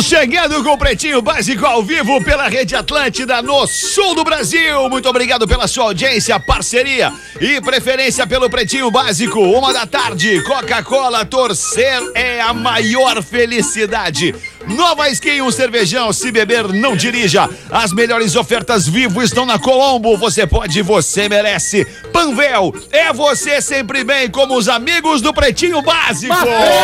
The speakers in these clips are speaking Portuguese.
Estamos chegando com o Pretinho Básico ao vivo pela Rede Atlântida no sul do Brasil. Muito obrigado pela sua audiência, parceria e preferência pelo Pretinho Básico. 1h da tarde, Coca-Cola, torcer é a maior felicidade. Nova Skin, um cervejão, se beber não dirija. As melhores ofertas Vivo estão na Colombo. Você pode, você merece. Panvel, é você sempre bem como os amigos do Pretinho Básico.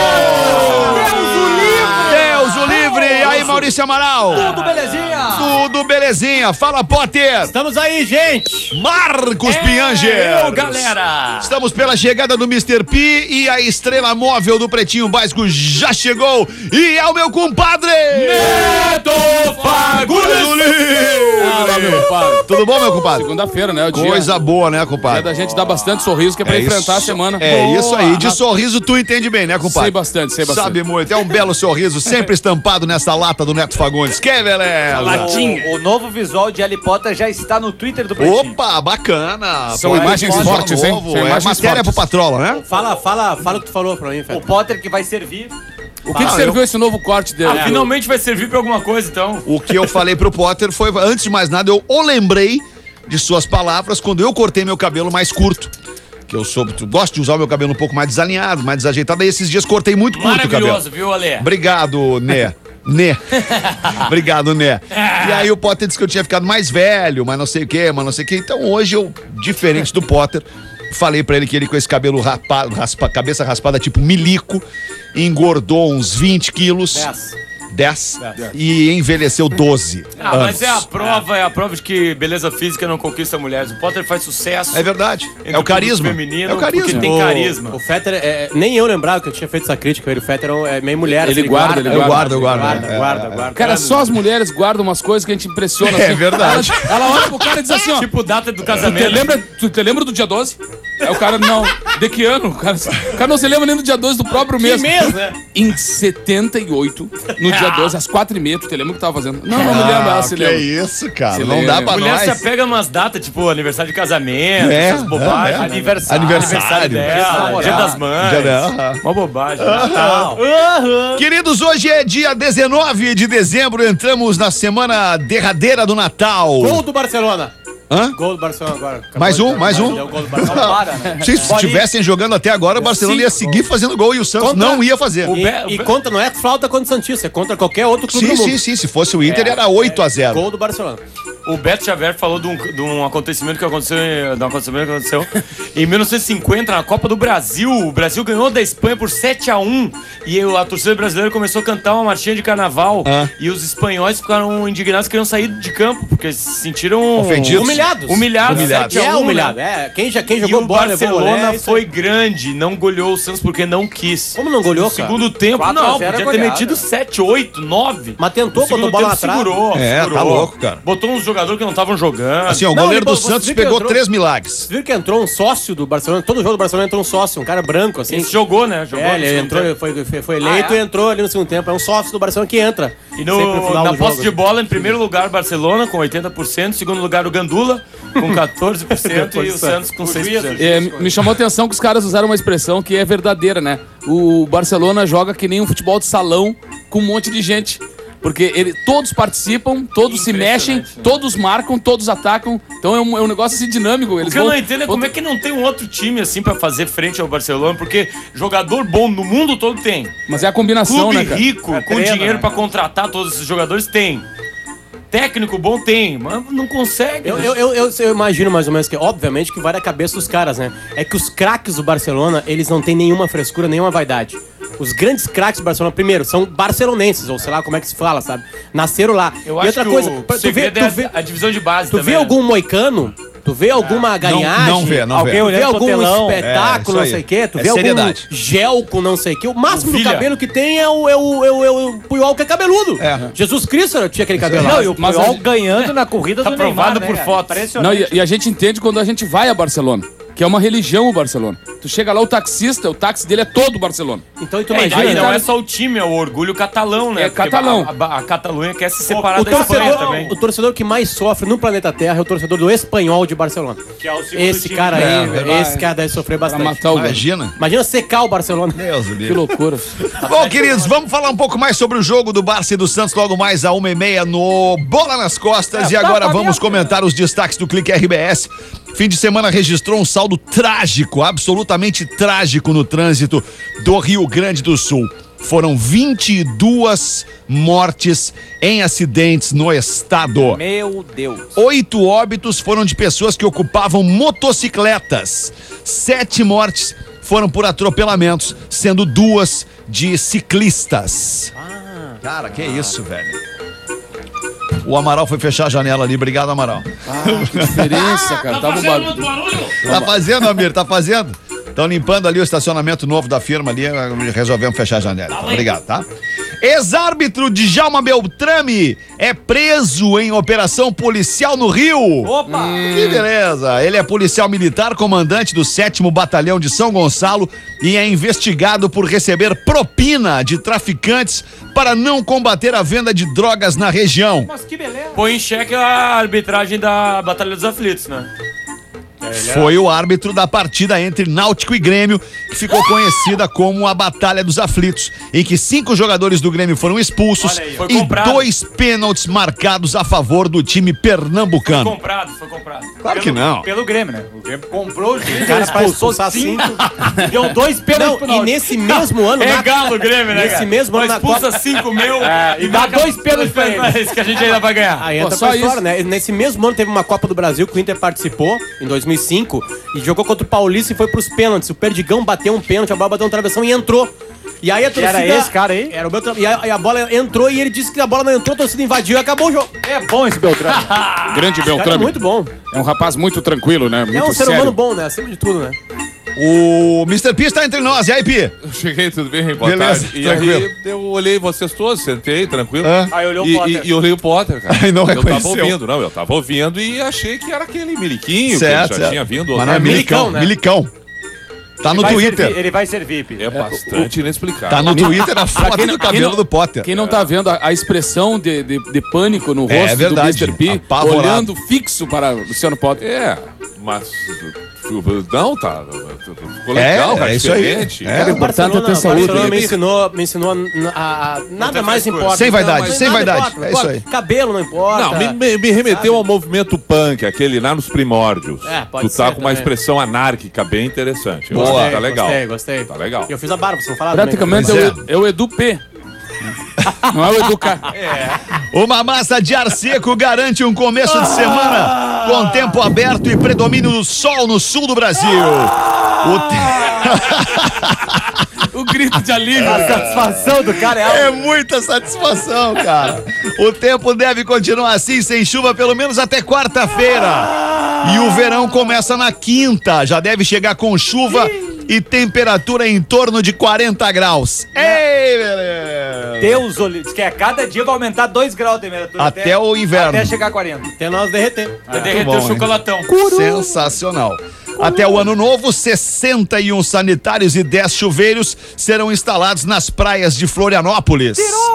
Deus o livre! E aí, Maurício Amaral? Tudo belezinha? Tudo belezinha. Fala, Potter. Estamos aí, gente. Marcos Pinhanger. Galera. Estamos pela chegada do Mr. P e a estrela móvel do Pretinho Básico já chegou. E é o meu compadre Neto Fagundes. meu compadre. Tudo bom, meu compadre? Segunda-feira, né? O dia. Coisa boa, né, compadre? É da gente dar bastante sorriso, que é pra enfrentar a semana. É Boa. isso aí. De sorriso tu entende bem, né, compadre? Sei bastante. Sabe muito. É um belo sorriso, sempre estampado nessa lata do Neto Fagundes. Que beleza! Latinha. O novo visual de Harry Potter já está no Twitter do Pretinho. Opa, bacana. São imagens Harry Potter fortes, hein? novo. São É imagens matéria pro fortes. Patrola, né? Fala o que tu falou pra mim, O Fred. Potter que vai servir. O que serviu esse novo corte dele? Finalmente vai servir pra alguma coisa, então. O que eu falei pro Potter foi, antes de mais nada, eu o lembrei de suas palavras quando eu cortei meu cabelo mais curto. Que eu gosto de usar o meu cabelo um pouco mais desalinhado, mais desajeitado. Aí esses dias cortei muito curto o cabelo. Maravilhoso, viu, Ale? Obrigado, Né. Obrigado, Né. E aí o Potter disse que eu tinha ficado mais velho, mas não sei o que. Então hoje eu, diferente do Potter, falei pra ele que ele com esse cabelo cabeça raspada tipo milico, engordou uns 20 quilos. 10 e envelheceu 12 anos. Mas é a prova de que beleza física não conquista mulheres. O Potter faz sucesso. É verdade. entre É o carisma. feminino, É o carisma. porque tem carisma. O Fetter, nem eu lembrava que eu tinha feito essa crítica. O Fetter é meio mulher. Ele assim, guarda. Eu guardo. Cara, só as mulheres guardam umas coisas que a gente impressiona. É verdade. Ela olha pro cara e diz assim, ó. Tipo data do Tu casamento. te lembra do dia 12? Aí o cara, não. De que ano? O cara não se lembra nem do dia 12 do próprio mês. mês, né? Em 78, no dia 12, às 4h30, tu te lembra o que tava fazendo? Não me lembro, ela se que lembra. isso, cara. Se Não lembra. dá pra Mulher nós. se apega umas datas, tipo aniversário de casamento, É, essas bobagens. Aniversário dela, dia das mães. Uma bobagem. Natal. Queridos, hoje é dia 19 de dezembro, entramos na semana derradeira do Natal. Gol do Barcelona. Hã? Gol do Barcelona agora. Mais um? Deu gol do Barcelona. Para, né? Se estivessem jogando até agora, o Barcelona ia seguir fazendo gol e o Santos não ia fazer. E contra, não é flauta contra o Santista, é contra qualquer outro clube do mundo. Sim. Se fosse o Inter, era 8-0. Gol do Barcelona. O Beto Xavier falou de um acontecimento que aconteceu em 1950 na Copa do Brasil. O Brasil ganhou da Espanha por 7-1 e a torcida brasileira começou a cantar uma marchinha de carnaval e os espanhóis ficaram indignados, queriam sair de campo porque se sentiram ofendidos. Humilhados. É humilhado. Quem E jogou o bola levou Barcelona mulher, foi grande, não goleou o Santos porque não quis. Como não goleou, No cara? segundo tempo, 4-0 não, é podia ter goleada. metido 7, 8, 9. Mas tentou, No segundo botou bola tempo, atrás. segurou. É, tá louco, cara. Botou uns jogadores que não estavam jogando. Assim, ó, o Não, goleiro do você Santos viu que pegou entrou? 3 milagres. Você viu que entrou um sócio do Barcelona? Todo jogo do Barcelona entrou um sócio, um cara branco, assim. Esse jogou, né? Jogou no Ele segundo entrou, tempo. foi eleito e entrou ali no segundo tempo. É um sócio do Barcelona que entra. E sempre no final na do posse jogo. de bola, em primeiro lugar, Barcelona com 80%, segundo lugar, o Gandula com 14% e o Santos com 6%. Me chamou a atenção que os caras usaram uma expressão que é verdadeira, né? O Barcelona joga que nem um futebol de salão com um monte de gente. Porque todos participam, todos se mexem, Impressionante, né? todos marcam, todos atacam. Então é um negócio assim dinâmico. O que eu não entendo é como é que não tem um outro time assim pra fazer frente ao Barcelona, porque jogador bom no mundo todo tem. Mas é a combinação, Clube né, cara? rico, com treina, dinheiro né, pra cara? contratar todos esses jogadores, tem. Técnico bom tem, mas não consegue. Eu imagino mais ou menos que, obviamente, que vai da cabeça dos caras, né? É que os craques do Barcelona, eles não têm nenhuma frescura, nenhuma vaidade. Os grandes craques do Barcelona, primeiro, são barcelonenses, ou sei lá como é que se fala, sabe? Nasceram lá. Eu E acho outra que coisa, o segredo é a divisão de base tu também. vê algum moicano? Tu vê alguma galinhagem? não vê. Tu vê olhando pro algum telão? espetáculo, É, não isso sei aí. o quê? Tu É vê algum seriedade. gel com não sei o quê? O máximo do Vilha. cabelo que tem é o Puyol, que é cabeludo. É. Jesus Cristo tinha aquele cabelo lá. Não, e o Mas Puyol a- ganhando na corrida Tá do Neymar, provado né, por cara? fotos. Não, Impressionante. e a gente entende quando a gente vai a Barcelona, que é uma religião o Barcelona. Tu chega lá, o taxista, o táxi dele é todo Barcelona. Então tu Aí imagina, não né? é só o time, é o orgulho catalão, né? É Porque catalão. A Catalunha quer se separar O da Espanha torcedor, também. o torcedor que mais sofre no planeta Terra é o torcedor do Espanhol de Barcelona. Que é o segundo Esse time. cara aí, verdade. esse cara deve sofrer Pra bastante. matar o gol. Imagina. Imagina secar o Barcelona. Deus do Que livro. loucura. Bom, queridos, vamos falar um pouco mais sobre o jogo do Barça e do Santos logo mais à 1h30 no Bola nas Costas. E agora vamos comentar os destaques do Clique RBS. Fim de semana registrou um saldo trágico, absolutamente trágico no trânsito do Rio Grande do Sul. Foram 22 mortes em acidentes no estado. Meu Deus. 8 óbitos foram de pessoas que ocupavam motocicletas. 7 mortes foram por atropelamentos, sendo 2 de ciclistas. Cara, que isso, velho. O Amaral foi fechar a janela ali. Obrigado, Amaral. Que diferença, cara. Tava um barulho. Tá fazendo, Amir? Tá fazendo? Estão limpando ali o estacionamento novo da firma ali. Resolvemos fechar a janela. Obrigado, tá? Ex-árbitro Djalma Beltrame é preso em operação policial no Rio. Opa! Que beleza! Ele é policial militar, comandante do 7º Batalhão de São Gonçalo e é investigado por receber propina de traficantes para não combater a venda de drogas na região. Mas que beleza. Põe em xeque a arbitragem da Batalha dos Aflitos, né? Foi o árbitro da partida entre Náutico e Grêmio, que ficou conhecida como a Batalha dos Aflitos, em que 5 jogadores do Grêmio foram expulsos Olha aí, foi e comprado. 2 pênaltis marcados a favor do time pernambucano. Foi comprado. Claro que não. Pelo Grêmio, né? O Grêmio comprou o juiz, cara ele vai expulsou expulsar 5, deu 2 pênaltis pro Não, e Náutico. nesse mesmo ano... É na- galo o Grêmio, né, Nesse cara? mesmo ano Nós na expulsa Copa- 5 mil e dá 2 pênaltis pra ele. Esse que a gente ainda vai ganhar. Aí entra só pra história, isso. né? Nesse mesmo ano teve uma Copa do Brasil que o Inter participou, em 2005, e jogou contra o Paulista e foi pros pênaltis. O Perdigão bateu um pênalti, a bola bateu um travessão e entrou. E aí a torcida... Era esse cara aí? Era o Beltrame. E a bola entrou e ele disse que a bola não entrou, a torcida invadiu e acabou o jogo. É bom esse Beltrame. Grande Cara, é Beltrame. muito bom. É um rapaz muito tranquilo, né? Muito É um ser sério. humano bom, né? Acima de tudo, né? O Mr. P está entre nós, e aí, Pi? Eu cheguei, tudo bem? Boa Beleza, tarde. E tranquilo. aí eu olhei vocês todos, sentei, tranquilo. Aí olhou o E, Potter. e olhei o Potter, cara. Aí não eu tava reconheceu. ouvindo, eu tava ouvindo e achei que era aquele Miliquinho, Certo, que já certo. tinha vindo. Mas não é outra vez. Milicão, né? Milicão. Tá no Vai ser Twitter. vi- Ele vai ser VIP. É bastante inexplicável. Tá no Twitter a foto do cabelo do Potter. Quem não tá vendo a expressão de pânico no É rosto verdade, do Mr. P, apavorado. olhando fixo para Luciano Potter. É, mas... Não, tá. Ficou legal, cara, isso aí. diferente. É. O importante é ter o saúde. Barcelona me ensinou nada ter mais frescura. importa. Sem vaidade, Não, sem nada vaidade. importa, não É isso importa. aí. Cabelo não importa. Não, me remeteu ao movimento punk, aquele lá nos primórdios. É, pode tu tá ser com uma também. expressão anárquica bem interessante. Eu Boa. acho que tá legal. Gostei. Tá legal. Eu fiz a barba, vocês não falaram Praticamente Pois é o Edu P. Não é o Edu K. Uma massa de ar seco garante um começo de semana com tempo aberto e predomínio do sol no sul do Brasil. O grito de alívio. A satisfação do cara é alta. É muita satisfação, cara. O tempo deve continuar assim, sem chuva, pelo menos até quarta-feira. E o verão começa na quinta. Já deve chegar com chuva e temperatura em torno de 40 graus. Ei, beleza. Deus, diz que a cada dia vai aumentar 2 graus a temperatura. Até o inverno. Até chegar a 40. Até nós derreter. Vai derreter bom, o hein? chocolatão. Sensacional. Até o ano novo, 61 sanitários e 10 chuveiros serão instalados nas praias de Florianópolis.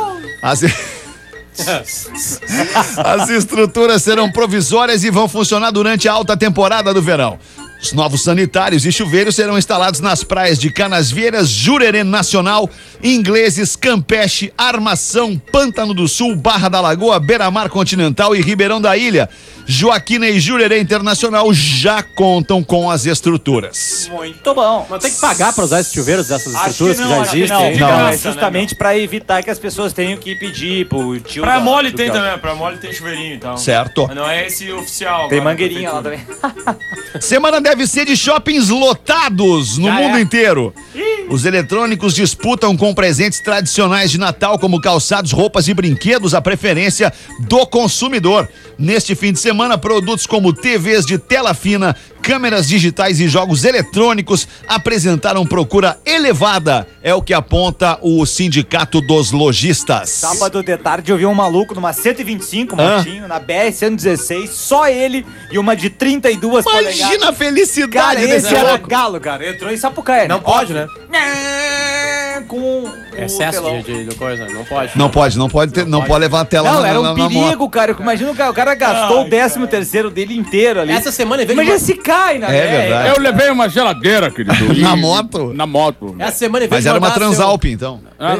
As estruturas serão provisórias e vão funcionar durante a alta temporada do verão. Os novos sanitários e chuveiros serão instalados nas praias de Canasvieiras, Jurerê Nacional, Ingleses, Campeche, Armação, Pântano do Sul, Barra da Lagoa, Beira-Mar Continental e Ribeirão da Ilha. Joaquina e Jurerê Internacional já contam com as estruturas. Muito bom. Mas tem que pagar pra usar esses chuveiros, essas Acho estruturas que que, não, já acho que existem. não. aí. Não, Não, é. justamente pra evitar que as pessoas tenham que pedir pro tio. Pra da- mole do tem Piauí. também, pra mole tem chuveirinho e tal. Certo. Mas não é esse oficial. Tem agora, mangueirinha lá prefeitura. também. Semana deve ser de shoppings lotados no mundo inteiro. Os eletrônicos disputam com presentes tradicionais de Natal, como calçados, roupas e brinquedos, a preferência do consumidor. Neste fim de semana, produtos como TVs de tela fina, câmeras digitais e jogos eletrônicos apresentaram procura elevada, é o que aponta o Sindicato dos Lojistas. Sábado de tarde eu vi um maluco numa 125, motinho, na BR-116, só ele e uma de 32 polegadas. Imagina a felicidade Cara, desse esse era louco. galo, cara. Entrou em Sapucaí. Não pode, né? Com Excesso telão. de coisa, não pode. Não pode levar a tela Não, era um na moto. perigo, cara. Imagina o cara gastou o 13º dele inteiro ali. Essa semana em vez Imagina de se cai, né? É verdade. Eu levei uma geladeira, querido. Na E- moto? Na moto. essa semana em vez Mas de era uma mandar Transalp, então.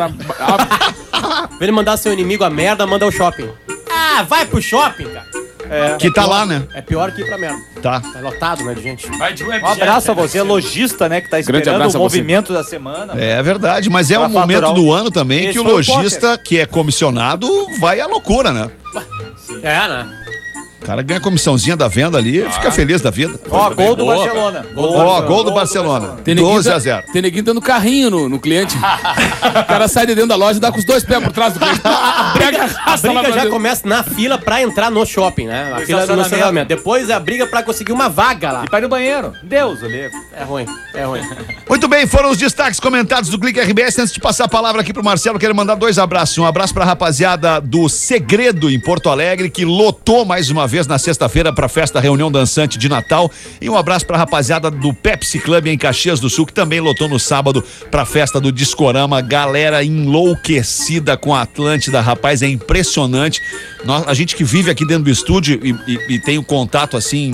Em vez de mandar seu inimigo a merda, manda ao shopping. Ah, vai pro shopping, cara. Que tá lá, né? É pior que ir pra merda. Tá. Tá lotado, né, de gente. Vai de Um webjet, abraço a né? você, lojista, né, que tá Grande esperando abraço o a você. movimento da semana. É verdade, mas é Pra um momento faturar do ano também Esse que o foi o lojista, que é comissionado, vai à loucura, né? É, né? O cara ganha a comissãozinha da venda ali, fica feliz da vida. Ó, gol do boa, Barcelona. Ó, gol do Barcelona. Tem neguinho 12-0. Tem neguinho dando carrinho no cliente. O cara sai de dentro da loja e dá com os dois pés por trás do cliente. Pega, A arrasta lá briga pra já dentro. começa na fila pra entrar no shopping, né? A fila do estacionamento. estacionamento. Depois é a briga pra conseguir uma vaga lá. E vai no banheiro. Deus, o livro. É ruim, é ruim. Muito bem, foram os destaques comentados do Clique RBS. Antes de passar a palavra aqui pro Marcelo, quero mandar 2 abraços. Um abraço pra rapaziada do Segredo em Porto Alegre, que lotou mais uma vez na sexta-feira pra festa Reunião Dançante de Natal. E um abraço pra rapaziada do Pepsi Club em Caxias do Sul, que também lotou no sábado pra festa do Discorama. Galera enlouquecida com a Atlântida, rapaz, é impressionante. A gente que vive aqui dentro do estúdio e tem um contato assim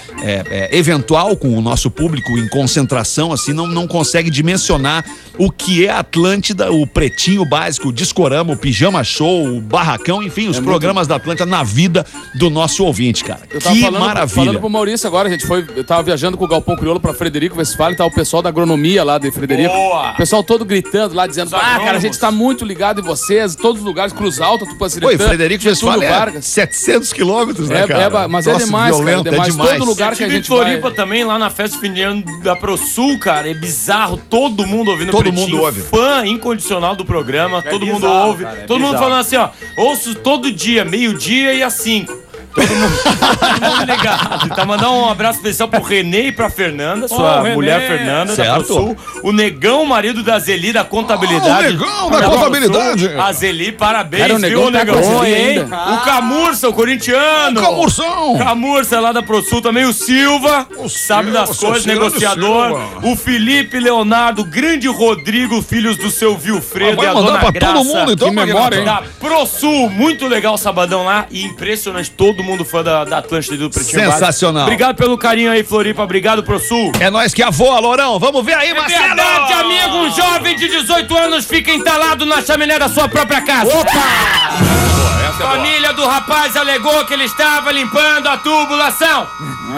eventual com o nosso público em concentração, assim, não consegue dimensionar o que é a Atlântida, o Pretinho Básico, o Discorama, o Pijama Show, o Barracão, enfim, os programas da Atlântida na vida do nosso ouvinte, cara. Eu tava Que falando maravilha. pro Maurício agora, eu tava viajando com o Galpão Crioulo pra Frederico Westphalen, tá o pessoal da agronomia lá de Frederico. Boa! O pessoal todo gritando lá, dizendo, cara, a agrônomos. gente tá muito ligado em vocês, todos os lugares, Cruz Alta, Tupanciretã, Oi, Frederico Getúlio Westphalen Vargas. 700 quilômetros, né, cara? Mas é Troço demais, cara, violento, é demais. Todo lugar que a Tive em gente vai... Floripa também, lá na festa de fim de ano da ProSul, cara. É bizarro. Todo mundo ouvindo Todo Pretinho, mundo ouve. Fã incondicional do programa. todo mundo bizarro, ouve. cara, é todo mundo bizarro. falando assim, ó. Ouço todo dia, meio-dia e às 5. Todo mundo ligado. Tá mandando um abraço especial pro Renê e pra Fernanda, sua Renê. mulher Fernanda, da Certo. ProSul. O Negão, marido da Zeli, da contabilidade. o Negão da contabilidade. ProSul. A Zeli, parabéns, Cara, o viu, Negão tá Negão? com a Zeli Hein? ainda. O Camurça, o corintiano. Camurção! Camurça lá da ProSul também, o Silva, sabe das Silva, coisas, seu negociador, Silva. o Felipe Leonardo, o grande Rodrigo, filhos do seu Vilfredo Vai e a mandar dona pra Graça. todo mundo, então, Que memória, hein? Da ProSul, muito legal o sabadão lá e impressionante, todo mundo fã da Atlântida e do Pretinho Básico. Sensacional. Obrigado pelo carinho aí, Floripa, obrigado, ProSul. É nós que avoa, Lourão. Vamos ver aí, Marcelo! Verdade, amigo, um jovem de 18 anos fica entalado na chaminé da sua própria casa. Família do rapaz alegou que ele estava limpando a tubulação.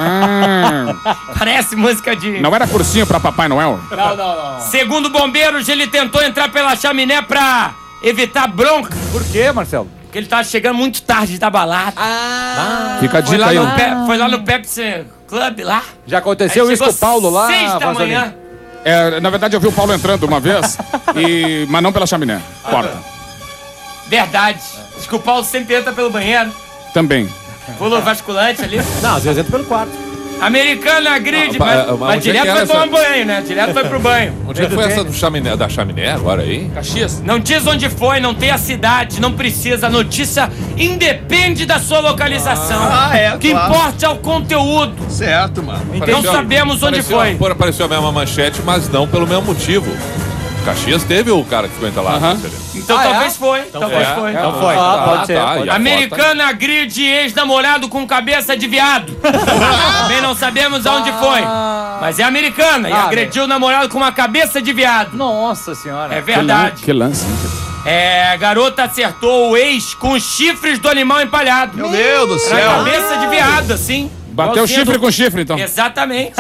Parece música de... Não era cursinho pra Papai Noel? Segundo bombeiros, ele tentou entrar pela chaminé pra evitar bronca. Por quê, Marcelo? Porque ele tava chegando muito tarde da balada. Fica a Foi dica lá, aí. foi lá no Pepsi Club lá. Já aconteceu Aí isso com chegou o Paulo lá, 6 da Vazolini? manhã. Na verdade, eu vi o Paulo entrando uma vez, mas não pela chaminé. Porta. Verdade. Diz que o Paulo sempre entra pelo banheiro. Também. Pula o vasculante ali. Não, às vezes entra pelo quarto. Americana agride, mas onde é direto que foi era tomar essa? banho, né? Direto foi pro banho. Onde é que foi essa do chaminé, da chaminé agora aí? Caxias? Não diz onde foi, não tem a cidade, não precisa. A notícia independe da sua localização. O que claro. importa é o conteúdo. Certo, mano. Não sabemos onde foi. Apareceu a mesma manchete, mas não pelo mesmo motivo. Caxias teve o cara que ficou entalado. Aham. Então talvez foi. Talvez foi. Então foi. pode ser, E a Americana agride ex-namorado com cabeça de viado. Também não sabemos aonde foi. Mas é americana e agrediu o namorado com uma cabeça de viado. Nossa senhora. É verdade. Que lance. A garota acertou o ex com os chifres do animal empalhado. Meu Deus do Na céu. cabeça de viado, assim. Bateu Igualzinho chifre do- com chifre, então. Exatamente.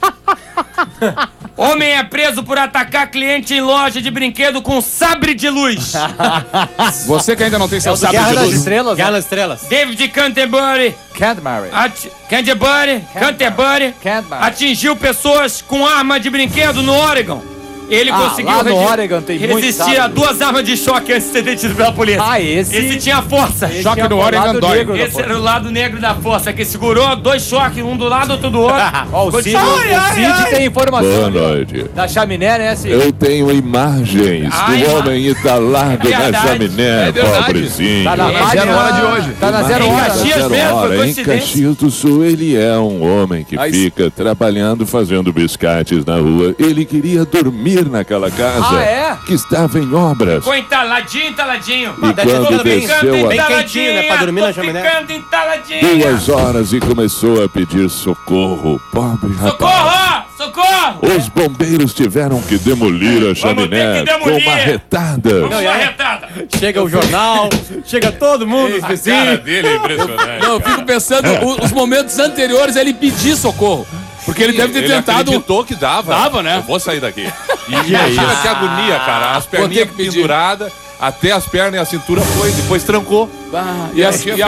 Homem é preso por atacar cliente em loja de brinquedo com sabre de luz. Você que ainda não tem seu sabre Guerra de das luz. Estrelas, Guerra né? nas Estrelas. David Canterbury, Canterbury. Canterbury Canterbury. atingiu pessoas com arma de brinquedo no Oregon. Ele conseguiu... lá no Oregon tem muito, resistir sabe? a 2 armas de choque antes de ser detido pela polícia. Esse tinha força. Choque no Oregon dói. Esse era o lado negro da força, que segurou 2 choques, um do lado, outro do outro. Ó, o Cid tem informação Boa noite. da chaminé, né, Cid? Eu tenho imagens do homem entalado na Verdade. chaminé, pobrezinho. Tá na É 0 hora de hoje. Tá na 0 Em hora. Caxias Zero mesmo, foi hora. Em coincidência. Caxias do Sul, ele é um homem que fica trabalhando, fazendo biscates na rua. Ele queria dormir naquela casa que estava em obras. Ficou entaladinho. E quando desceu bem quentinho, né, pra dormir na chaminé. Ficando entaladinho. 2 horas e começou a pedir socorro. Pobre rapaz. Socorro! Os bombeiros tiveram que demolir a chaminé ter que demolir. com marretada. Arretada. Chega o jornal, chega todo mundo, os vizinhos. dele é impressionante. Não, eu fico pensando os momentos anteriores a ele pedir socorro. Porque ele deve ter tentado. acreditou que dava. Dava, né? Eu vou sair daqui. E imagina que agonia, cara. As Vou ter perninhas que pedir. penduradas, até as pernas e a cintura foi, depois trancou. E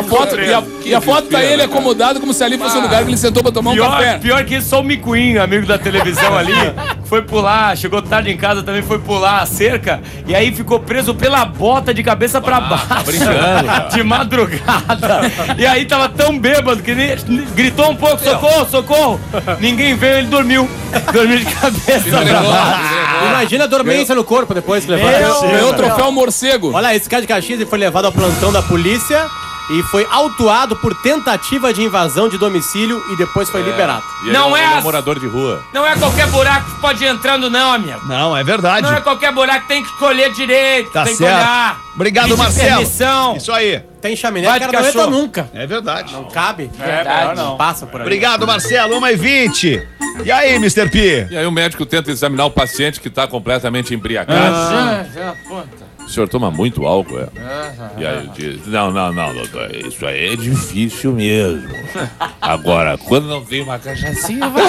a foto tá ele acomodado como se ali fosse o lugar que ele sentou pra tomar um café. Pior que isso, só o Micuinho, amigo da televisão ali, foi pular, chegou tarde em casa também, foi pular a cerca, e aí ficou preso pela bota de cabeça pra baixo. Tá brincando, cara. De madrugada. E aí tava tão bêbado que gritou um pouco, socorro. Ninguém veio, ele dormiu. Dormiu de cabeça pra baixo. Imagina a dormência no corpo depois que levaram. Ganhou o troféu morcego. Olha, esse cara de Caxias ele foi levado ao plantão da polícia e foi autuado por tentativa de invasão de domicílio e depois foi liberado. E ele Não é um morador de rua. Não é qualquer buraco que pode ir entrando não, amigo. Não, é verdade. Não é qualquer buraco, tem que escolher direito, Tá tem certo. que olhar. Obrigado, Pedir Marcelo. permissão. Isso aí. Tem chaminé, Vai o cara de não entra cachorro. nunca. É verdade. Não cabe. Verdade. Não passa por aí. Obrigado, Marcelo. 1h20. E aí, Mr. P? E aí o médico tenta examinar o paciente que está completamente embriagado. O senhor toma muito álcool, é? E aí ele diz, não, doutor, isso aí é difícil mesmo. Agora, quando não tem uma cachaçinha, vai.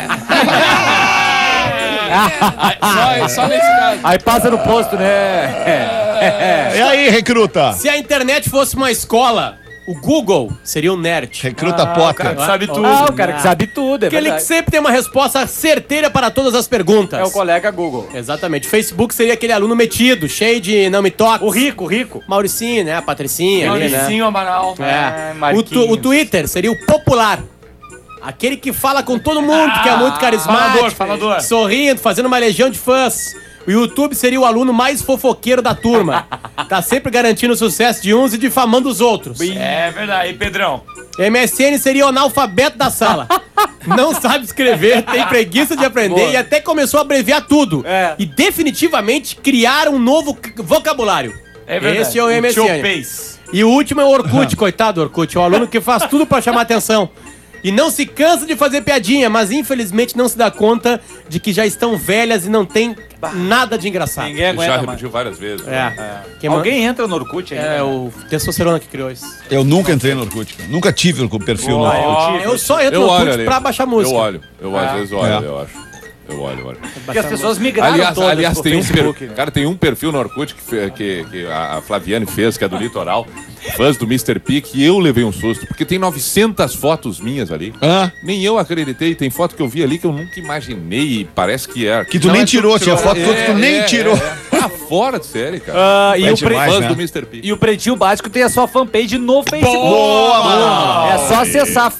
Só nesse caso. Aí passa no posto, né? E aí, recruta? Se a internet fosse uma escola, o Google seria um nerd. Recruta Potter. Sabe tudo. O cara que sabe tudo, é Aquele que verdade. sempre tem uma resposta certeira para todas as perguntas. É o colega Google. Exatamente. Facebook seria aquele aluno metido, cheio de não me toque. O rico. Mauricinho, né? A Patricinha ali, né? Mauricinho Amaral. É. Marquinhos. O Twitter seria o popular. Aquele que fala com todo mundo, que é muito carismático. Falador. Sorrindo, fazendo uma legião de fãs. O YouTube seria o aluno mais fofoqueiro da turma. Tá sempre garantindo o sucesso de uns e difamando os outros. É verdade. E Pedrão? MSN seria o analfabeto da sala. Não sabe escrever, tem preguiça de aprender e até começou a abreviar tudo. É. E definitivamente criar um novo vocabulário. É verdade. Esse é o MSN. Chopês. E o último é o Orkut, coitado do Orkut. É o aluno que faz tudo pra chamar atenção. E não se cansa de fazer piadinha, mas infelizmente não se dá conta de que já estão velhas e não tem nada de engraçado. Ninguém Ele já aguenta mais. repetiu várias vezes. Quem Alguém entra no Orkut ainda? É o Testosterona que criou isso. Eu nunca entrei no Orkut, cara. Nunca tive o perfil no Orkut. Eu só entro Eu no olho Orkut ali. pra baixar música. Eu às vezes olho, eu acho. Eu olho. Porque as pessoas migraram Aliás, pro tem um Facebook, né? cara, tem um perfil no Orkut que a Flaviane fez, que é do Litoral, fãs do Mr. P, que eu levei um susto, porque tem 900 fotos minhas ali. Hã? Nem eu acreditei, tem foto que eu vi ali que eu nunca imaginei e parece que é. Que tu Não, nem é tirou, tinha foto que tu nem tirou. Tá fora de série, cara. E É o demais, Fãs né? do Mr. P. E o Pretinho Básico tem a sua fanpage no Facebook. Boa, mano. É só acessar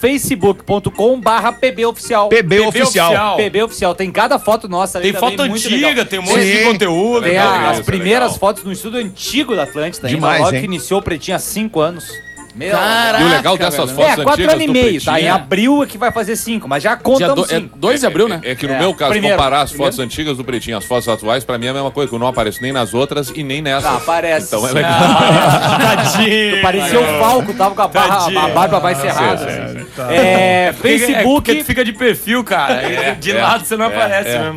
facebook.com/pboficial. PB oficial. PB Oficial. Tem cada foto nossa ali Tem também, foto muito antiga, legal. tem um monte de Sim. conteúdo. Tem Legal, as isso, primeiras legal. fotos no estúdio antigo da Atlântida, ainda Demais, logo hein? que iniciou o Pretinho há 5 anos. Meu E o legal dessas fotos 4 antigas anos e do meio, tá? Em Pretinho abril é que vai fazer 5, mas já contamos 5. 2 de abril, né? É que no meu caso, primeiro. comparar as fotos antigas do Pretinho às fotos atuais, pra mim é a mesma coisa, que eu não apareço nem nas outras e nem nessa. Ah, aparece. Então é sim. legal. Tadinho. Parecia o Falco, tava com a barba mais cerrada. assim. Facebook. Porque tu fica de perfil, cara. De lado você não aparece mesmo.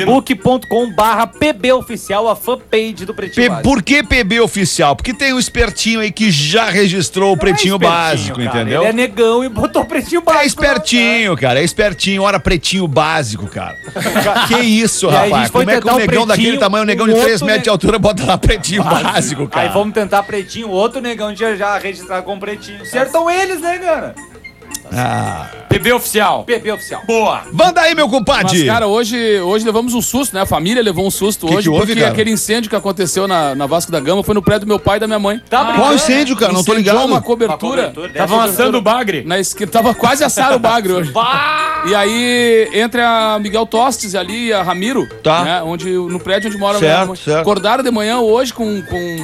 Facebook.com/pboficial, a fanpage do Pretinho Básico. Por que PB oficial? Porque tem um espertinho aí que já registrou o Pretinho Básico, Cara, entendeu? Ele é negão e botou o Pretinho Básico. É espertinho, cara. É espertinho. Ora, Pretinho Básico, cara. Que isso, E aí a rapaz. gente foi Como é que tentar um um negão daquele Pretinho, tamanho, um negão de um 3 outro metros de altura, bota lá Pretinho Básico, cara? Aí vamos tentar Pretinho, outro negão já registrar com Pretinho. Certam eles, né, cara? PB oficial. PB oficial. Boa. Manda aí, meu Mas, compadre. cara, hoje levamos um susto, né? A família levou um susto Que hoje, que houve, porque cara? aquele incêndio que aconteceu na Vasco da Gama foi no prédio do meu pai e da minha mãe. Qual incêndio, cara? Não tô Incendiou ligado. uma cobertura. Estavam assando o bagre. Na esquina, tava quase assado o bagre hoje. E aí, entre a Miguel Tostes ali e a Ramiro, Tá. né, no prédio onde mora a Certo, minha mãe. certo. Acordaram de manhã hoje com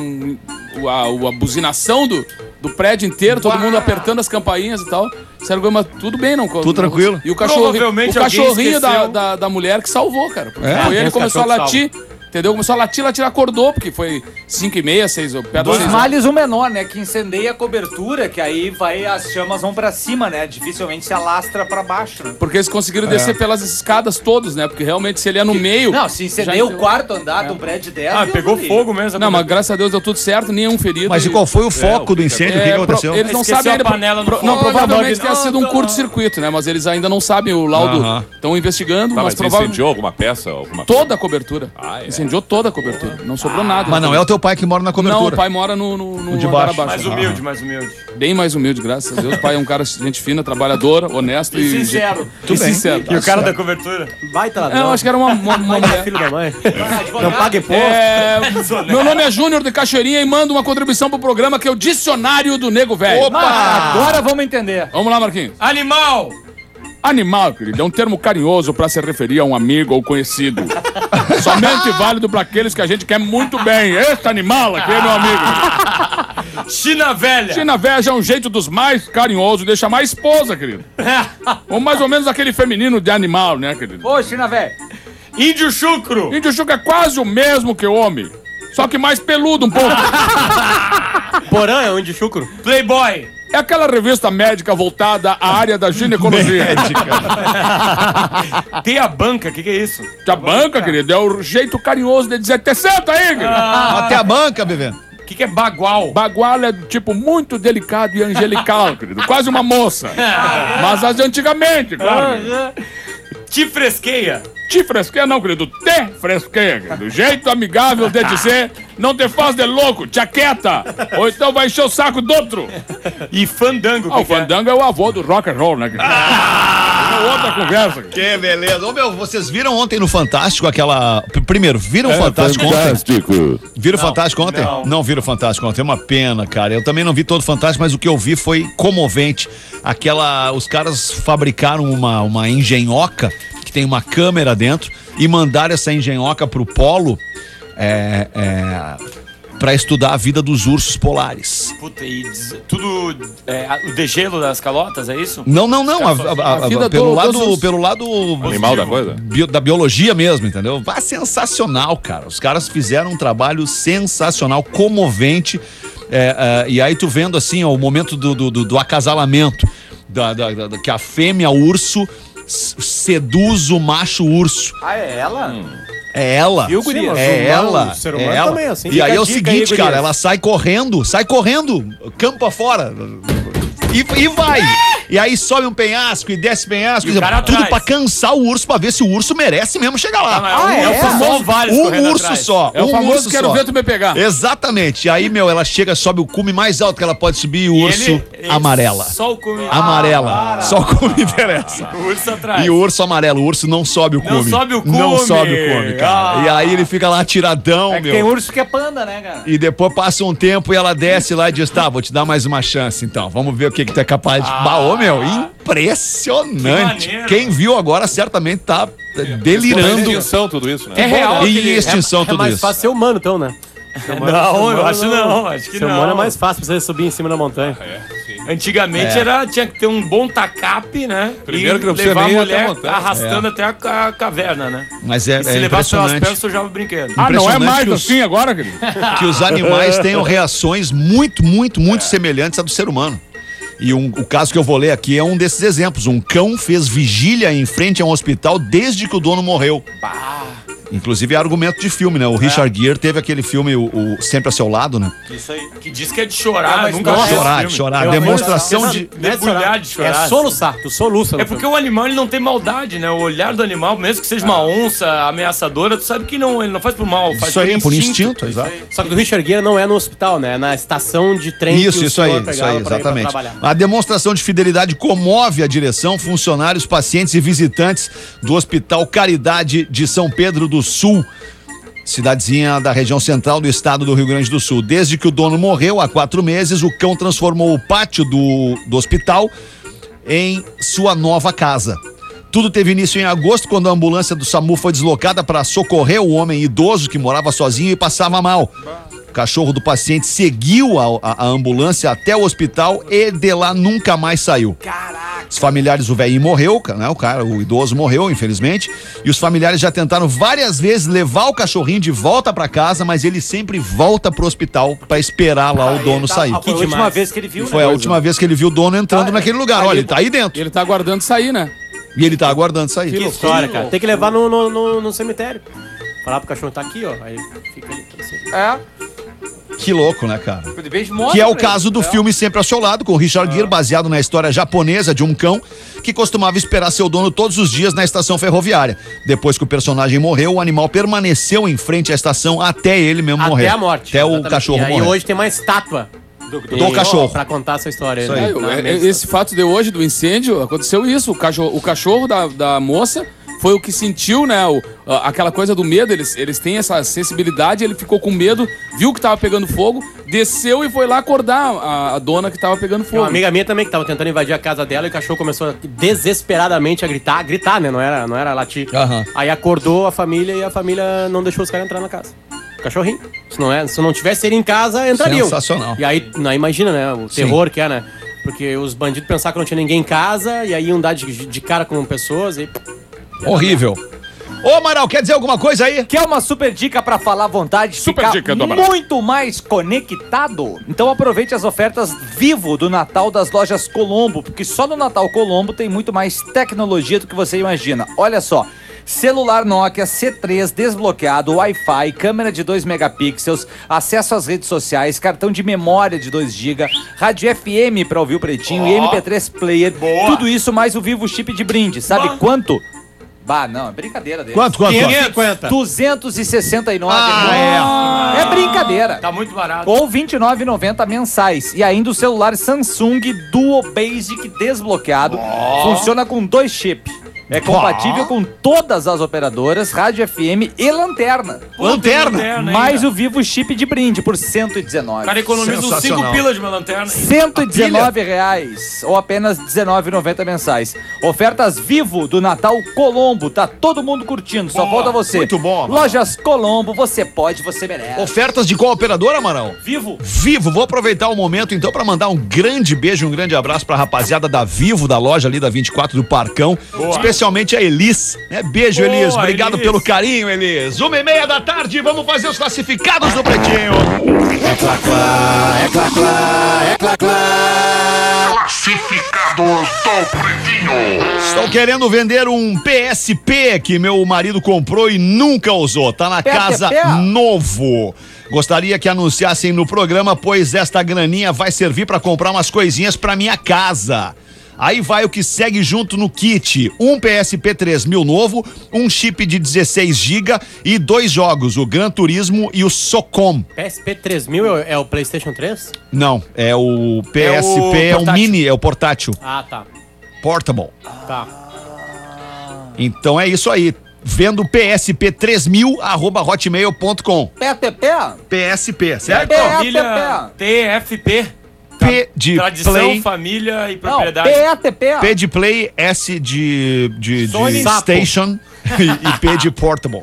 a buzinação do prédio inteiro, todo mundo apertando as campainhas e tal. Sério, mas tudo bem, não? Tudo tranquilo. E o cachorrinho, Provavelmente o cachorrinho alguém esqueceu. da mulher que salvou, cara. Porque É? foi ele que começou a cachorro latir. Entendeu? Começou a latir, acordou, porque foi 5h30, 6 perto das Dois 6 males, um menor, né? Que incendeia a cobertura, que aí as chamas vão pra cima, né? Dificilmente se alastra pra baixo, né? Porque eles conseguiram descer pelas escadas todos, né? Porque realmente se ele é no meio... Não, se incendeia o quarto andar de um prédio desse... Ah, pegou fogo mesmo. Não, mas graças a Deus deu tudo certo, nenhum ferido. Mas e qual foi o foco do incêndio? O que aconteceu? Eles não Esqueceu sabem a ainda. panela no Não, fogo. provavelmente tenha sido um curto-circuito, né? Mas eles ainda não sabem o laudo. Aham. Estão investigando, Tá, mas mas provavelmente. incendiou alguma peça? Alguma Toda a cobertura. Ah, é? Incendiou toda a cobertura. Não sobrou nada. Mas não é o teu pai que mora na Não, cobertura. o pai mora no de andar baixo. abaixo. Mais humilde, mais humilde. Bem mais humilde, graças a Deus. O pai é um cara gente fina, trabalhador, honesto e. sincero. E sincero. E o cara da cobertura? Baita É, ladrão. eu acho que era uma mulher. Filho da mãe. Não paga imposto. Meu nome é Júnior de Cachoeirinha e mando uma contribuição pro programa que é o Dicionário do Nego Velho. Agora vamos entender. Vamos lá, Marquinhos. Animal! Animal, querido, é um termo carinhoso pra se referir a um amigo ou conhecido. Somente válido pra aqueles que a gente quer muito bem. Esse animal aqui é meu amigo. China velha! China Veja é um jeito dos mais carinhosos de chamar a esposa, querido. Ou mais ou menos aquele feminino de animal, né, querido? Ô, China, velho. Índio chucro! Índio Chuca é quase o mesmo que homem, só que mais peludo um pouco. Porã é onde chucro. Playboy! É aquela revista médica voltada à área da ginecologia. Tem a banca, o que é isso? A banca, querido, é o jeito carinhoso de dizer, te senta aí, querido. Até a banca, bebê. O que é bagual? Bagual é, tipo, muito delicado e angelical, querido. Quase uma moça. Mas as de antigamente, claro. Te fresqueia! Te fresqueia não, querido. Te fresqueia, querido. Jeito amigável de dizer, não te faz de louco, te aquieta. Ou então vai encher o saco do outro. E fandango, O Fandango é o avô do rock and roll, né, querido? É outra conversa. Que beleza. Ô, meu, vocês viram ontem no Fantástico aquela... Primeiro, viram o Fantástico ontem? Fantástico. Viram o Fantástico ontem? não. Viram o Fantástico ontem. É uma pena, cara. Eu também não vi todo o Fantástico, mas o que eu vi foi comovente. Os caras fabricaram uma engenhoca que tem uma câmera dentro e mandaram essa engenhoca pro polo pra estudar a vida dos ursos polares. Puta, e tudo... o degelo das calotas, é isso? Não. A vida Pelo dos lado Animal da coisa? da biologia mesmo, entendeu? Sensacional, cara. Os caras fizeram um trabalho sensacional, comovente. E aí tu vendo assim, ó, o momento do acasalamento, que a fêmea urso seduz o macho urso. Ah, é ela? É ela. Viu, guria? É ela. O ser humano É ela. também é assim. E Fica aí é a o dica seguinte, aí, cara, gurias. ela sai correndo, campo afora. E vai. E aí sobe um penhasco e desce penhasco. E o cara tudo atrás. pra cansar o urso, pra ver se o urso merece mesmo chegar lá. É o famoso vários correndo Um urso atrás. só. É o um famoso urso quero só. ver tu me pegar. Exatamente. E aí, meu, ela chega, sobe o cume mais alto que ela pode subir e o urso amarela. Só o cume. Amarela. Só o cume interessa. O urso atrás. E o urso amarelo, o urso não sobe o cume. Não sobe o cume. Não sobe o cume, cara. Ah. E aí ele fica lá tiradão, É que meu. tem urso que é panda, né, cara? E depois passa um tempo e ela desce lá e diz, tá, vou te dar mais uma chance então. Vamos ver o que tu é capaz de... Baô, meu, impressionante. Que maneiro. Quem viu agora certamente tá delirando. Extinção, tudo isso, né? É real. E aquele- extinção, É tudo mais isso. fácil ser humano, então, né? Não, eu acho não. Acho que Ser não. humano é mais fácil pra você subir em cima da montanha. Antigamente tinha que ter um bom tacape, né? Primeiro e que não precisa levar a nem ir até mulher a montanha. arrastando até a caverna, né? Mas E se levasse pelas impressionante pernas, sujava o brinquedo. Ah, não é Impressionante mais que os- assim agora, querido? que os animais tenham reações muito semelhantes à do ser humano. E o caso que eu vou ler aqui é um desses exemplos. Um cão fez vigília em frente a um hospital desde que o dono morreu. Inclusive é argumento de filme, né? O Richard Gere teve aquele filme, o Sempre a Seu Lado, né? Isso aí. Que diz que é de chorar, mas nunca nossa, vi esse Chorar, filme. chorar. Eu- Demonstração de... Debulhar de chorar. É soluçar, tu soluça. no É porque filme. o animal ele não tem maldade, né? O olhar do animal, mesmo que seja uma onça ameaçadora, tu sabe que não, ele não faz por mal, faz Isso aí é por instinto, exato. Só que do Richard Gere não é no hospital, né? É na estação de trem que o Isso aí, senhor isso pegava aí, pra ir pra exatamente. trabalhar. A demonstração de fidelidade comove a direção, funcionários, pacientes e visitantes do Hospital Caridade de São Pedro do Sul, cidadezinha da região central do estado do Rio Grande do Sul. Desde que o dono morreu há 4 meses, o cão transformou o pátio do hospital em sua nova casa. Tudo teve início em agosto, quando a ambulância do SAMU foi deslocada para socorrer o homem idoso que morava sozinho e passava mal. O cachorro do paciente seguiu a ambulância até o hospital e de lá nunca mais saiu. Os familiares, o velhinho morreu, né? O idoso morreu, infelizmente. E os familiares já tentaram várias vezes levar o cachorrinho de volta para casa, mas ele sempre volta pro hospital para esperar lá o dono sair. Foi a última demais. vez que ele viu, Foi a última vez que ele viu o dono entrando naquele lugar. Olha, ele tá aí dentro. Ele tá aguardando sair, né? E ele tá aguardando sair. Que história, cara. Tem que levar no cemitério. Falar pro cachorro tá aqui, ó. Aí fica ali. Assim. Que louco, né, cara? De vez de moto, Que é o né? caso do filme Sempre ao Seu Lado, com o Richard Gere, baseado na história japonesa de um cão que costumava esperar seu dono todos os dias na estação ferroviária. Depois que o personagem morreu, o animal permaneceu em frente à estação até ele mesmo morrer. Até a morte. Até o Exatamente. cachorro E aí morrer. hoje tem uma estátua Do cachorro. pra contar essa história. Isso né? aí. Na mesa. Esse fato de hoje, do incêndio, aconteceu isso. O cachorro da moça foi o que sentiu, né? Aquela coisa do medo. Eles têm essa sensibilidade. Ele ficou com medo, viu que tava pegando fogo, desceu e foi lá acordar a dona que tava pegando Tem fogo. uma amiga minha também que tava tentando invadir a casa dela e o cachorro começou desesperadamente a gritar, né? Não era latir. Aham. Aí acordou a família e a família não deixou os caras entrar na casa. Cachorrinho. Se não tivesse ele em casa, entrariam. Sensacional. E aí, imagina, né? O terror que é, né? Porque os bandidos pensaram que não tinha ninguém em casa e aí iam dar de cara com pessoas e... Horrível. Ô, Amaral, quer dizer alguma coisa aí? Quer uma super dica pra falar à vontade? Super Ficar dica do Amaral. muito mais conectado? Então aproveite as ofertas Vivo do Natal das lojas Colombo, porque só no Natal Colombo tem muito mais tecnologia do que você imagina. Olha só. Celular Nokia C3 desbloqueado, Wi-Fi, câmera de 2 megapixels, acesso às redes sociais, cartão de memória de 2 GB, rádio FM pra ouvir o Pretinho e MP3 Player. Tudo isso mais o Vivo Chip de brinde. Sabe quanto? Bah, não, é brincadeira dele. Quanto? 550. 269 Ah, é brincadeira. Tá muito barato. Ou R$ 29,90 mensais. E ainda o celular Samsung Duo Basic desbloqueado. Funciona com 2 chips. É compatível com todas as operadoras, rádio FM e lanterna. Lanterna. Mais o Vivo Chip de brinde por 119. O cara economiza uns 5 Sensacional. pilas de uma lanterna. R$119 ou apenas R$19,90 mensais. Ofertas Vivo do Natal Colombo. Tá todo mundo curtindo, só falta você. muito bom, Amaral. Lojas Colombo, você pode, você merece. Ofertas de qual operadora, Amaral? Vivo. Vivo, vou aproveitar o momento então pra mandar um grande beijo, um grande abraço pra rapaziada da Vivo, da loja ali da 24 do Parcão, especialmente a Elis, né? Beijo, Boa, Elis, obrigado Elis. pelo carinho, Elis. 1h30 da tarde, vamos fazer os classificados do Pretinho. Classificados do Pretinho. Estou querendo vender um PSP que meu marido comprou e nunca usou, tá na casa novo. Gostaria que anunciassem no programa, pois esta graninha vai servir pra comprar umas coisinhas pra minha casa. Aí vai o que segue junto no kit: um PSP 3000 novo, um chip de 16 GB e 2 jogos, o Gran Turismo e o Socom. PSP 3000 é o PlayStation 3? Não, é o PSP, é o portátil. mini, é o portátil, Ah, tá. portable. Tá. Então é isso aí. Vendo PSP 3000 @hotmail.com. PTP? PSP, certo? Família TFP. P de Tradição, play, família e Não, propriedade. PTP. P de play, S de Sony station e P de portable.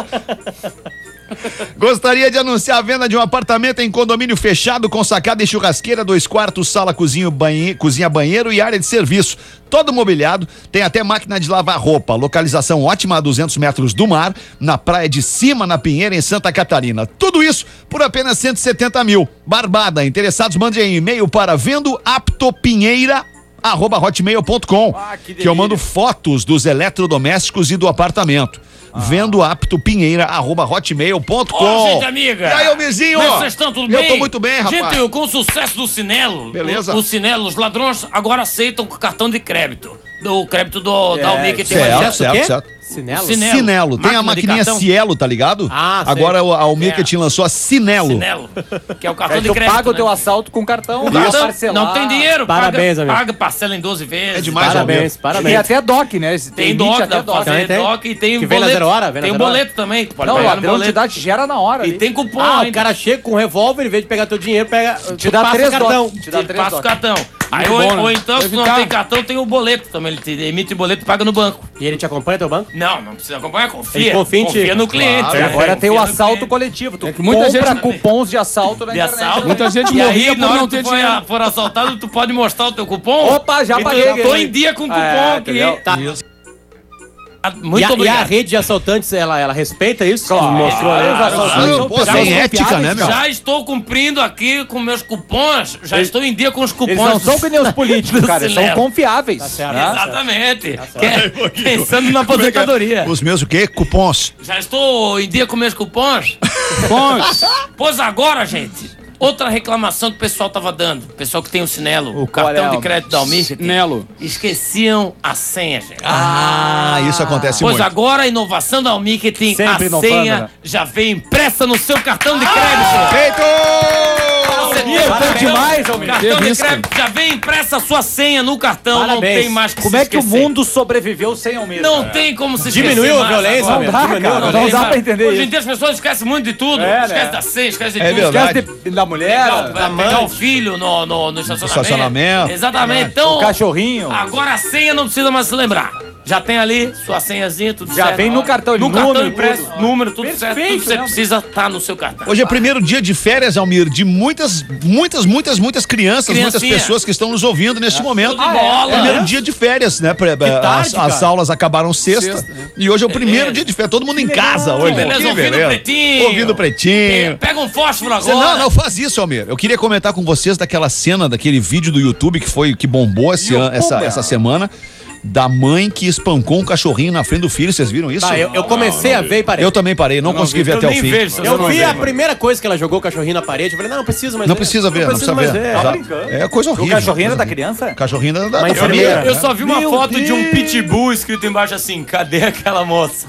Gostaria de anunciar a venda de um apartamento em condomínio fechado com sacada e churrasqueira, 2 quartos, sala, cozinha, banheiro e área de serviço. Todo mobiliado, tem até máquina de lavar roupa. Localização ótima a 200 metros do mar, na praia de Cima, na Pinheira, em Santa Catarina. Tudo isso por apenas 170 mil. Barbada, interessados mandem e-mail para vendoaptopinheira @hotmail.com, que eu mando fotos dos eletrodomésticos e do apartamento. Vendo apto pinheira@hotmail.com. Ô, gente amiga. E aí, Almirzinho? Como é que vocês estão? Tudo bem? Eu tô muito bem, rapaz. Gente, com o sucesso do Cinelo, Beleza. o Cinelo, os ladrões agora aceitam cartão de crédito. Do crédito da Almir que tem Certo. Cinelo? Cinelo. Tem a Máquina de maquininha cartão. Cielo, tá ligado? Ah, sei. Agora a Almir que lançou a Cinelo. Cinelo, que é o cartão Aí de tu crédito. paga o teu né? assalto com cartão, Cartão, dá parcelar. não tem dinheiro, Parabéns, amigo. paga parcela em 12 vezes. É demais, Parabéns, Tem parabéns. até DOC, né? Tem limite DOC, até dá pra fazer Tem? DOC e tem Que vem na boleto. 0 hora, vem na Tem 0 hora. boleto também, tu pode Não, o pagar no ladrão te boleto. dá, te gera na hora. E ali. tem cupom Ah, o ainda. cara chega com um revólver, em vez de pegar teu dinheiro, te dá passa 3 o cartão. Te dá 3 Passa o cartão. Aí, Muito bom, né? ou então, se tu não Evitar. tem cartão, tem o boleto também. Ele te emite o boleto e paga no banco. E ele te acompanha teu banco? Não precisa acompanhar, confia. Ele confia em ti. no cliente. Claro. E agora tem o Confia no assalto cliente. coletivo. Tu É que muita compra gente- cupons de assalto na De internet. assalto. Muita gente E morria aí, por na hora não que ter tu dinheiro. for assaltado, tu pode mostrar o teu cupom. Opa, já E tu, paguei. Tô em dia com o cupom aqui. entendeu? Tá. Muito E a obrigado. rede de assaltantes, ela respeita isso? Claro. Mostrou ali os Claro, assaltantes. claro. Pô, Já tem são ética, né, meu? Já estou cumprindo aqui com meus cupons. Já estou em dia com os cupons. Eles não são que nem os políticos, do cara. Eles são Cinelo. confiáveis. Tá certo. né? Exatamente. Pensando na aposentadoria. Os meus o quê? Cupons. Já estou em dia com meus cupons. Pois agora, gente, outra reclamação que o pessoal tava dando. O pessoal que tem o Cinelo, o qual cartão é, de homem? crédito da Almir, que tem. Nelo. Esqueciam a senha, gente. Isso acontece Pois muito. agora a inovação da Almir que tem Sempre a inovando, senha né? já vem impressa no seu cartão de crédito. Feito! Você tem Almir, o bom cartão- demais, Almir. cartão de Risca. crédito já vem impressa a sua senha no cartão, Parabéns. não tem mais que Como se é que o esquecer. mundo sobreviveu sem Almir? Não tem como se esquecer Diminuiu a mais violência, agora. Almir. Não dá, Diminuiu a cara. violência. Não dá pra entender Hoje em isso. dia as pessoas esquecem muito de tudo. É, Esquece né? da senha, esquece de É tudo. verdade. Esquece da mulher, Pegar o filho no estacionamento. Exatamente. Então, o cachorrinho. agora a senha não precisa mais se lembrar. Já tem ali sua senhazinha, tudo Já certo. vem no cartão, No número, cartão impresso, tudo. número, tudo certo. Perfeito, Tudo que você né? precisa tá no seu cartão. Hoje é o primeiro dia de férias, Almir, de muitas crianças, muitas Criancinha. pessoas que estão nos ouvindo neste momento. Show de bola. Primeiro dia de férias, né? tarde, As cara. aulas acabaram sexta. E hoje é o primeiro Beleza. dia de férias. Todo mundo em casa hoje. beleza, Que ouvindo beleza. Pretinho. Ouvindo Pretinho. Pega um fósforo Você- agora. Não, faz isso, Almir. Eu queria comentar com vocês daquela cena, daquele vídeo do YouTube que bombou essa semana, da mãe que espancou um cachorrinho na frente do filho. Vocês viram isso? Tá, eu comecei a ver e parei. Eu também parei, não consegui ver Eu até o nem fim. vejo, Eu não vi vejo. a primeira coisa que ela jogou o cachorrinho na parede. Eu falei, não precisa mais Não ver. precisa ver, não precisa mais ver. Tá Já- brincando. É coisa O horrível. cachorrinho era da criança? Cachorrinho da Mas família. enfermeira. Eu só vi uma Meu foto de um Deus. pitbull escrito embaixo assim, cadê aquela moça?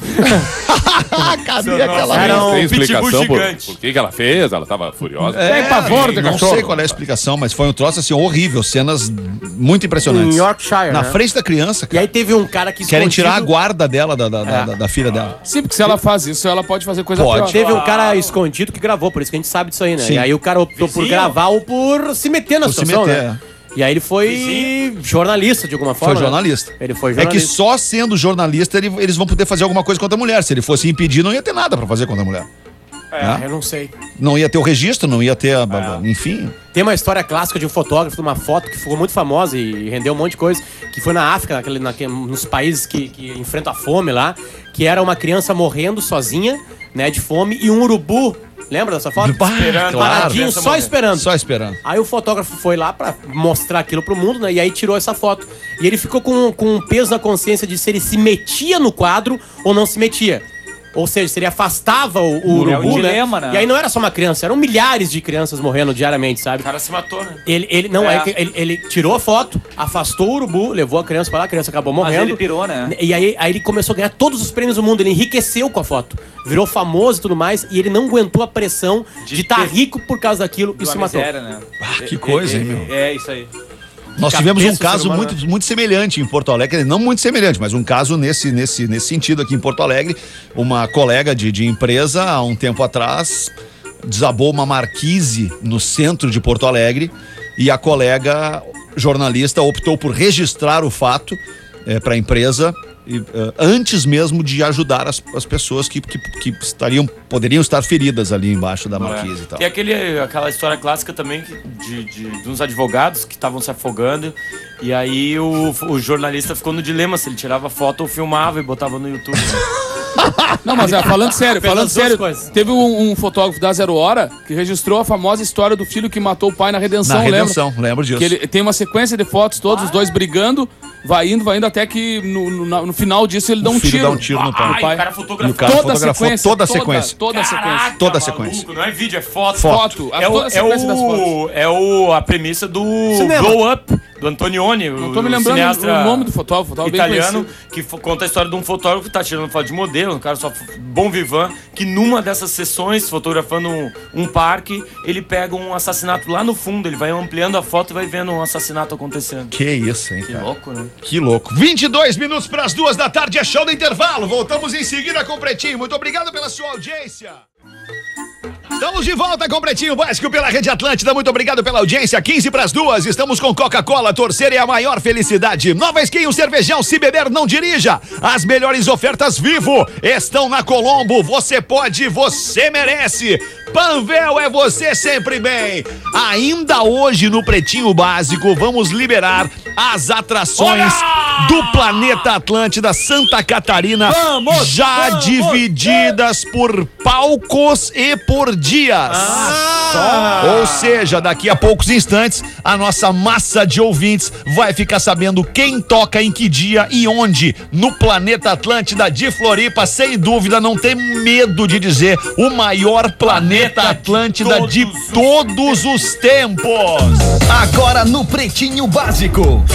Cadê aquela Era moça? um Tem pitbull explicação por gigante. que ela fez? Ela tava furiosa. Tem pavor do Não cachorro. sei qual é a explicação, mas foi um troço assim horrível. Cenas muito impressionantes. Em Yorkshire, Na né? frente da criança, E cara. aí teve um cara que Querem tirar a escondido- guarda dela, da filha dela. Sim, porque se ela faz isso, ela pode fazer coisa Pode. pior. Teve um cara escondido que gravou, por isso que a gente sabe disso aí, né? Sim. E aí o cara optou por gravar ou por se meter na Por se situação, meter, né? E aí ele foi jornalista, de alguma forma. Foi né? jornalista. Ele foi É que jornalista. só sendo jornalista eles vão poder fazer alguma coisa contra a mulher. Se ele fosse impedir, não ia ter nada pra fazer contra a mulher. Eu não sei. Não ia ter o registro, não ia ter. Enfim. Tem uma história clássica de um fotógrafo, de uma foto que ficou muito famosa e rendeu um monte de coisa, que foi na África, nos países que enfrentam a fome lá, que era uma criança morrendo sozinha, né, de fome, e um urubu, lembra dessa foto? Claro. Paradinho, só esperando. Só esperando. Aí o fotógrafo foi lá pra mostrar aquilo pro mundo, né? E aí tirou essa foto. E ele ficou com um peso na consciência de se ele se metia no quadro ou não se metia. Ou seja, se ele afastava o urubu, um dilema, né? E aí não era só uma criança, eram milhares de crianças morrendo diariamente, sabe? O cara se matou, né? Ele tirou a foto, afastou o urubu, levou a criança pra lá, a criança acabou Mas morrendo. ele pirou, né? E aí ele começou a ganhar todos os prêmios do mundo, ele enriqueceu com a foto. Virou famoso e tudo mais, e ele não aguentou a pressão de estar rico por causa daquilo e se matou. Né? Que coisa, hein, meu? É isso aí. Nós tivemos um cabeça do caso ser humano, muito semelhante em Porto Alegre, quer dizer, não muito semelhante, mas um caso nesse sentido aqui em Porto Alegre. Uma colega de empresa, há um tempo atrás, desabou uma marquise no centro de Porto Alegre e a colega jornalista optou por registrar o fato para a empresa antes mesmo de ajudar as pessoas que poderiam estar feridas ali embaixo da marquise e tal. Tem aquela história clássica também de uns advogados que estavam se afogando e aí o jornalista ficou no dilema se ele tirava foto ou filmava e botava no YouTube. Né? Não, mas falando sério, coisas. teve um fotógrafo da Zero Hora que registrou a famosa história do filho que matou o pai na Redenção, Na Redenção, lembro disso. Que ele tem uma sequência de fotos, todos os dois brigando, vai indo, até que no final disso ele dá um tiro. Dá um tiro no pai. O cara fotografou. E o cara fotografou toda a sequência. Toda a sequência. Caraca, Toda a maluco, sequência. Não é vídeo, é foto. Foto. Toda a sequência das fotos. A premissa do Cinema. Blow Up, do Antonioni. Não tô me lembrando o nome do fotógrafo bem italiano, conhecido. que conta a história de um fotógrafo que tá tirando foto de modelo, um cara só bom vivant, que numa dessas sessões, fotografando um parque, ele pega um assassinato lá no fundo, ele vai ampliando a foto e vai vendo um assassinato acontecendo. Que isso, hein, Que cara. louco, né? Que louco. 22 minutos para as 2 da tarde, é show do intervalo. Voltamos em seguida com o Pretinho. Muito obrigado pela sua audiência. Estamos de volta com o Pretinho Básico pela Rede Atlântida. Muito obrigado pela audiência. 15 para as 2. Estamos com Coca-Cola. Torcer é a maior felicidade. Nova Skin, um cervejão. Se beber, não dirija. As melhores ofertas Vivo estão na Colombo. Você pode, você merece. Panvel é você sempre bem. Ainda hoje no Pretinho Básico, vamos liberar as atrações do Planeta Atlântida Santa Catarina, já divididas por palcos e por dias. Ou seja, daqui a poucos instantes, a nossa massa de ouvintes vai ficar sabendo quem toca em que dia e onde no Planeta Atlântida de Floripa. Sem dúvida, não tem medo de dizer, o maior Planeta Atlântida de todos os tempos. Agora no Pretinho Básico.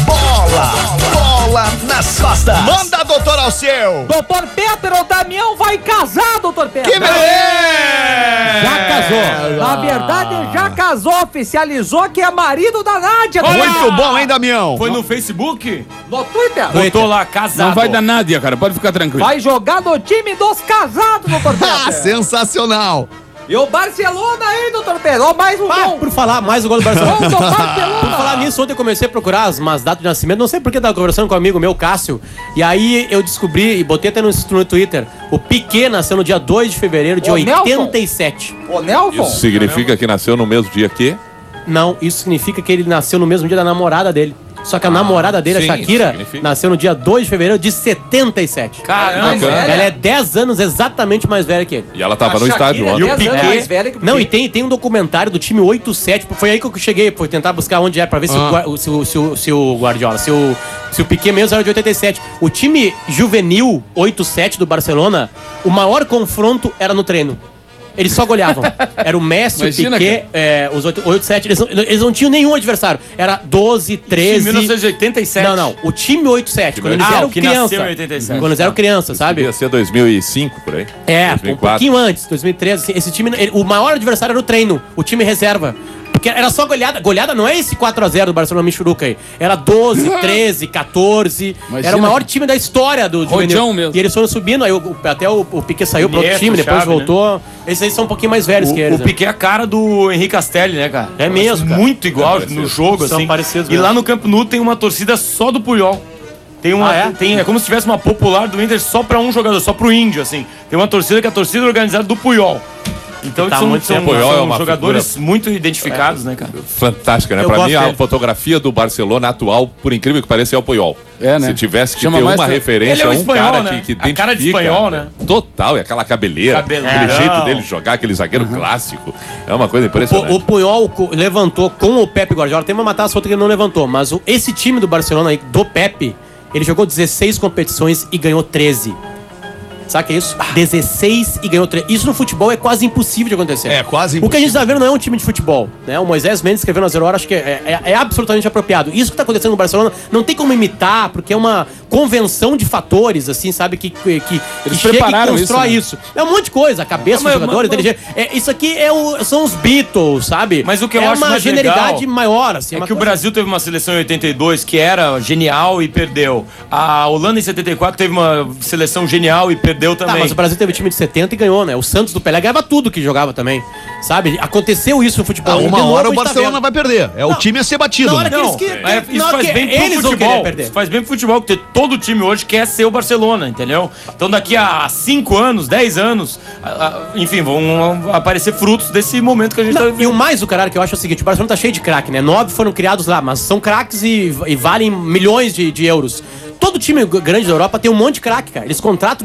Bola nas costas. Manda, doutor Alceu. Doutor Pedro, o Damião vai casar, doutor Pedro. Que beleza! Já casou. Na verdade, já casou, oficializou que é marido da Nádia. Muito bom, hein, Damião? Foi no Facebook? No Twitter. Botou lá, casado. Não vai dar nada, cara, pode ficar tranquilo. Vai jogar no time dos casados, doutor Ah, Pedro. sensacional. E o Barcelona aí, doutor Pedro. Ó, mais um gol. Por falar, mais um gol do Barcelona. Gol do Barcelona. Por falar nisso, ontem eu comecei a procurar umas datas de nascimento. Não sei porque tava conversando com um amigo meu, Cássio. E aí eu descobri, e botei até no Twitter, o Piquet nasceu no dia 2 de fevereiro de Ô, 87. Ô, Nelson. Isso significa que nasceu no mesmo dia que? Não, isso significa que ele nasceu no mesmo dia da namorada dele. Só que a namorada dele, sim, a Shakira, significa. nasceu no dia 2 de fevereiro de 77. Caramba. Ela é 10 anos exatamente mais velha que ele. E ela tava A no estádio Shakira é ontem. 10 anos mais velha que o Não, e Piquet. tem um documentário do time 87. Foi aí que eu cheguei, fui tentar buscar onde é, pra ver se o Guardiola, se o Piquet mesmo era de 87. O time juvenil 87 do Barcelona, o maior confronto era no treino. Eles só goleavam. Era o Messi, Imagina, o Piquet, os 87, eles não tinham nenhum adversário. Era 12, 13... Em 1987. Não. O time 87, quando eles eram que nasceu criança. em 87. Quando eles eram criança, sabe? Devia ser 2005, por aí. É, 2004. um pouquinho antes, 2013, assim, esse time, o maior adversário era o treino, o time reserva. Porque era só goleada. Goleada não é esse 4x0 do Barcelona Michuruca aí. Era 12, 13, 14. Imagina. Era o maior time da história do Rojão juvenil. mesmo. E eles foram subindo, aí até o Piquet saiu pro outro Neto, time, depois Xavi, voltou. Esses aí são um pouquinho mais velhos que eles. O Piquet é a cara do Henrique Castelli, né, cara? É mesmo, cara. Muito igual no jogo, São assim. parecidos E mesmo. lá no Camp Nou tem uma torcida só do Puyol. Tem uma, é como se tivesse uma popular do Inter só pra um jogador, só pro Índio, assim. Tem uma torcida que é a torcida organizada do Puyol. Então Tá são, muito são, tempo. Puyol é são uma jogadores muito identificados, né, cara? Fantástica, né? Eu Pra gosto mim, a dele. fotografia do Barcelona atual, por incrível que pareça, é o Puyol. É, né? Se tivesse que Chama ter mais uma pra- referência, Ele é o um espanhol, cara né? que A identifica. cara de espanhol, né? Total, e aquela cabeleira, Cabeleirão. aquele jeito dele jogar, aquele zagueiro clássico. É uma coisa impressionante. O Puyol levantou com o Pepe Guardiola. Tem uma matança, outra que ele não levantou. Mas esse time do Barcelona aí, do Pepe, ele jogou 16 competições e ganhou 13. Sabe o que é isso? 16 e ganhou 3. Isso no futebol é quase impossível de acontecer. É, quase O que a gente tá vendo não é um time de futebol, né? O Moisés Mendes escrevendo na Zero Hora, acho que é absolutamente apropriado. Isso que tá acontecendo no Barcelona não tem como imitar, porque é uma convenção de fatores, assim, sabe? Que Eles chega e prepararam constrói isso, isso. É um monte de coisa. A cabeça dos jogadores, inteligência. Isso aqui são os Beatles, sabe? Mas o que eu é acho uma mais generalidade legal maior, assim. É uma que o coisa- Brasil teve uma seleção em 82 que era genial e perdeu. A Holanda em 74 teve uma seleção genial e perdeu Tá, também. mas o Brasil teve time de 70 e ganhou, né? O Santos do Pelé ganhava tudo que jogava também. Sabe? Aconteceu isso no futebol. Uma De novo, hora a o gente tá Barcelona vendo. vai perder. É o time a ser batido. Na hora né? que Não, eles que- isso na hora faz que bem pro eles vão querer futebol. perder. Isso faz bem pro futebol, porque todo time hoje quer ser o Barcelona, entendeu? Então daqui a 5 anos, 10 anos, enfim, vão aparecer frutos desse momento que a gente tá Não, e vivendo. o mais do caralho que eu acho é o seguinte: o Barcelona tá cheio de craque, né? 9 foram criados lá, mas são craques e valem milhões de euros. Todo time grande da Europa tem um monte de craque, cara. Eles contratam, gastam um monte.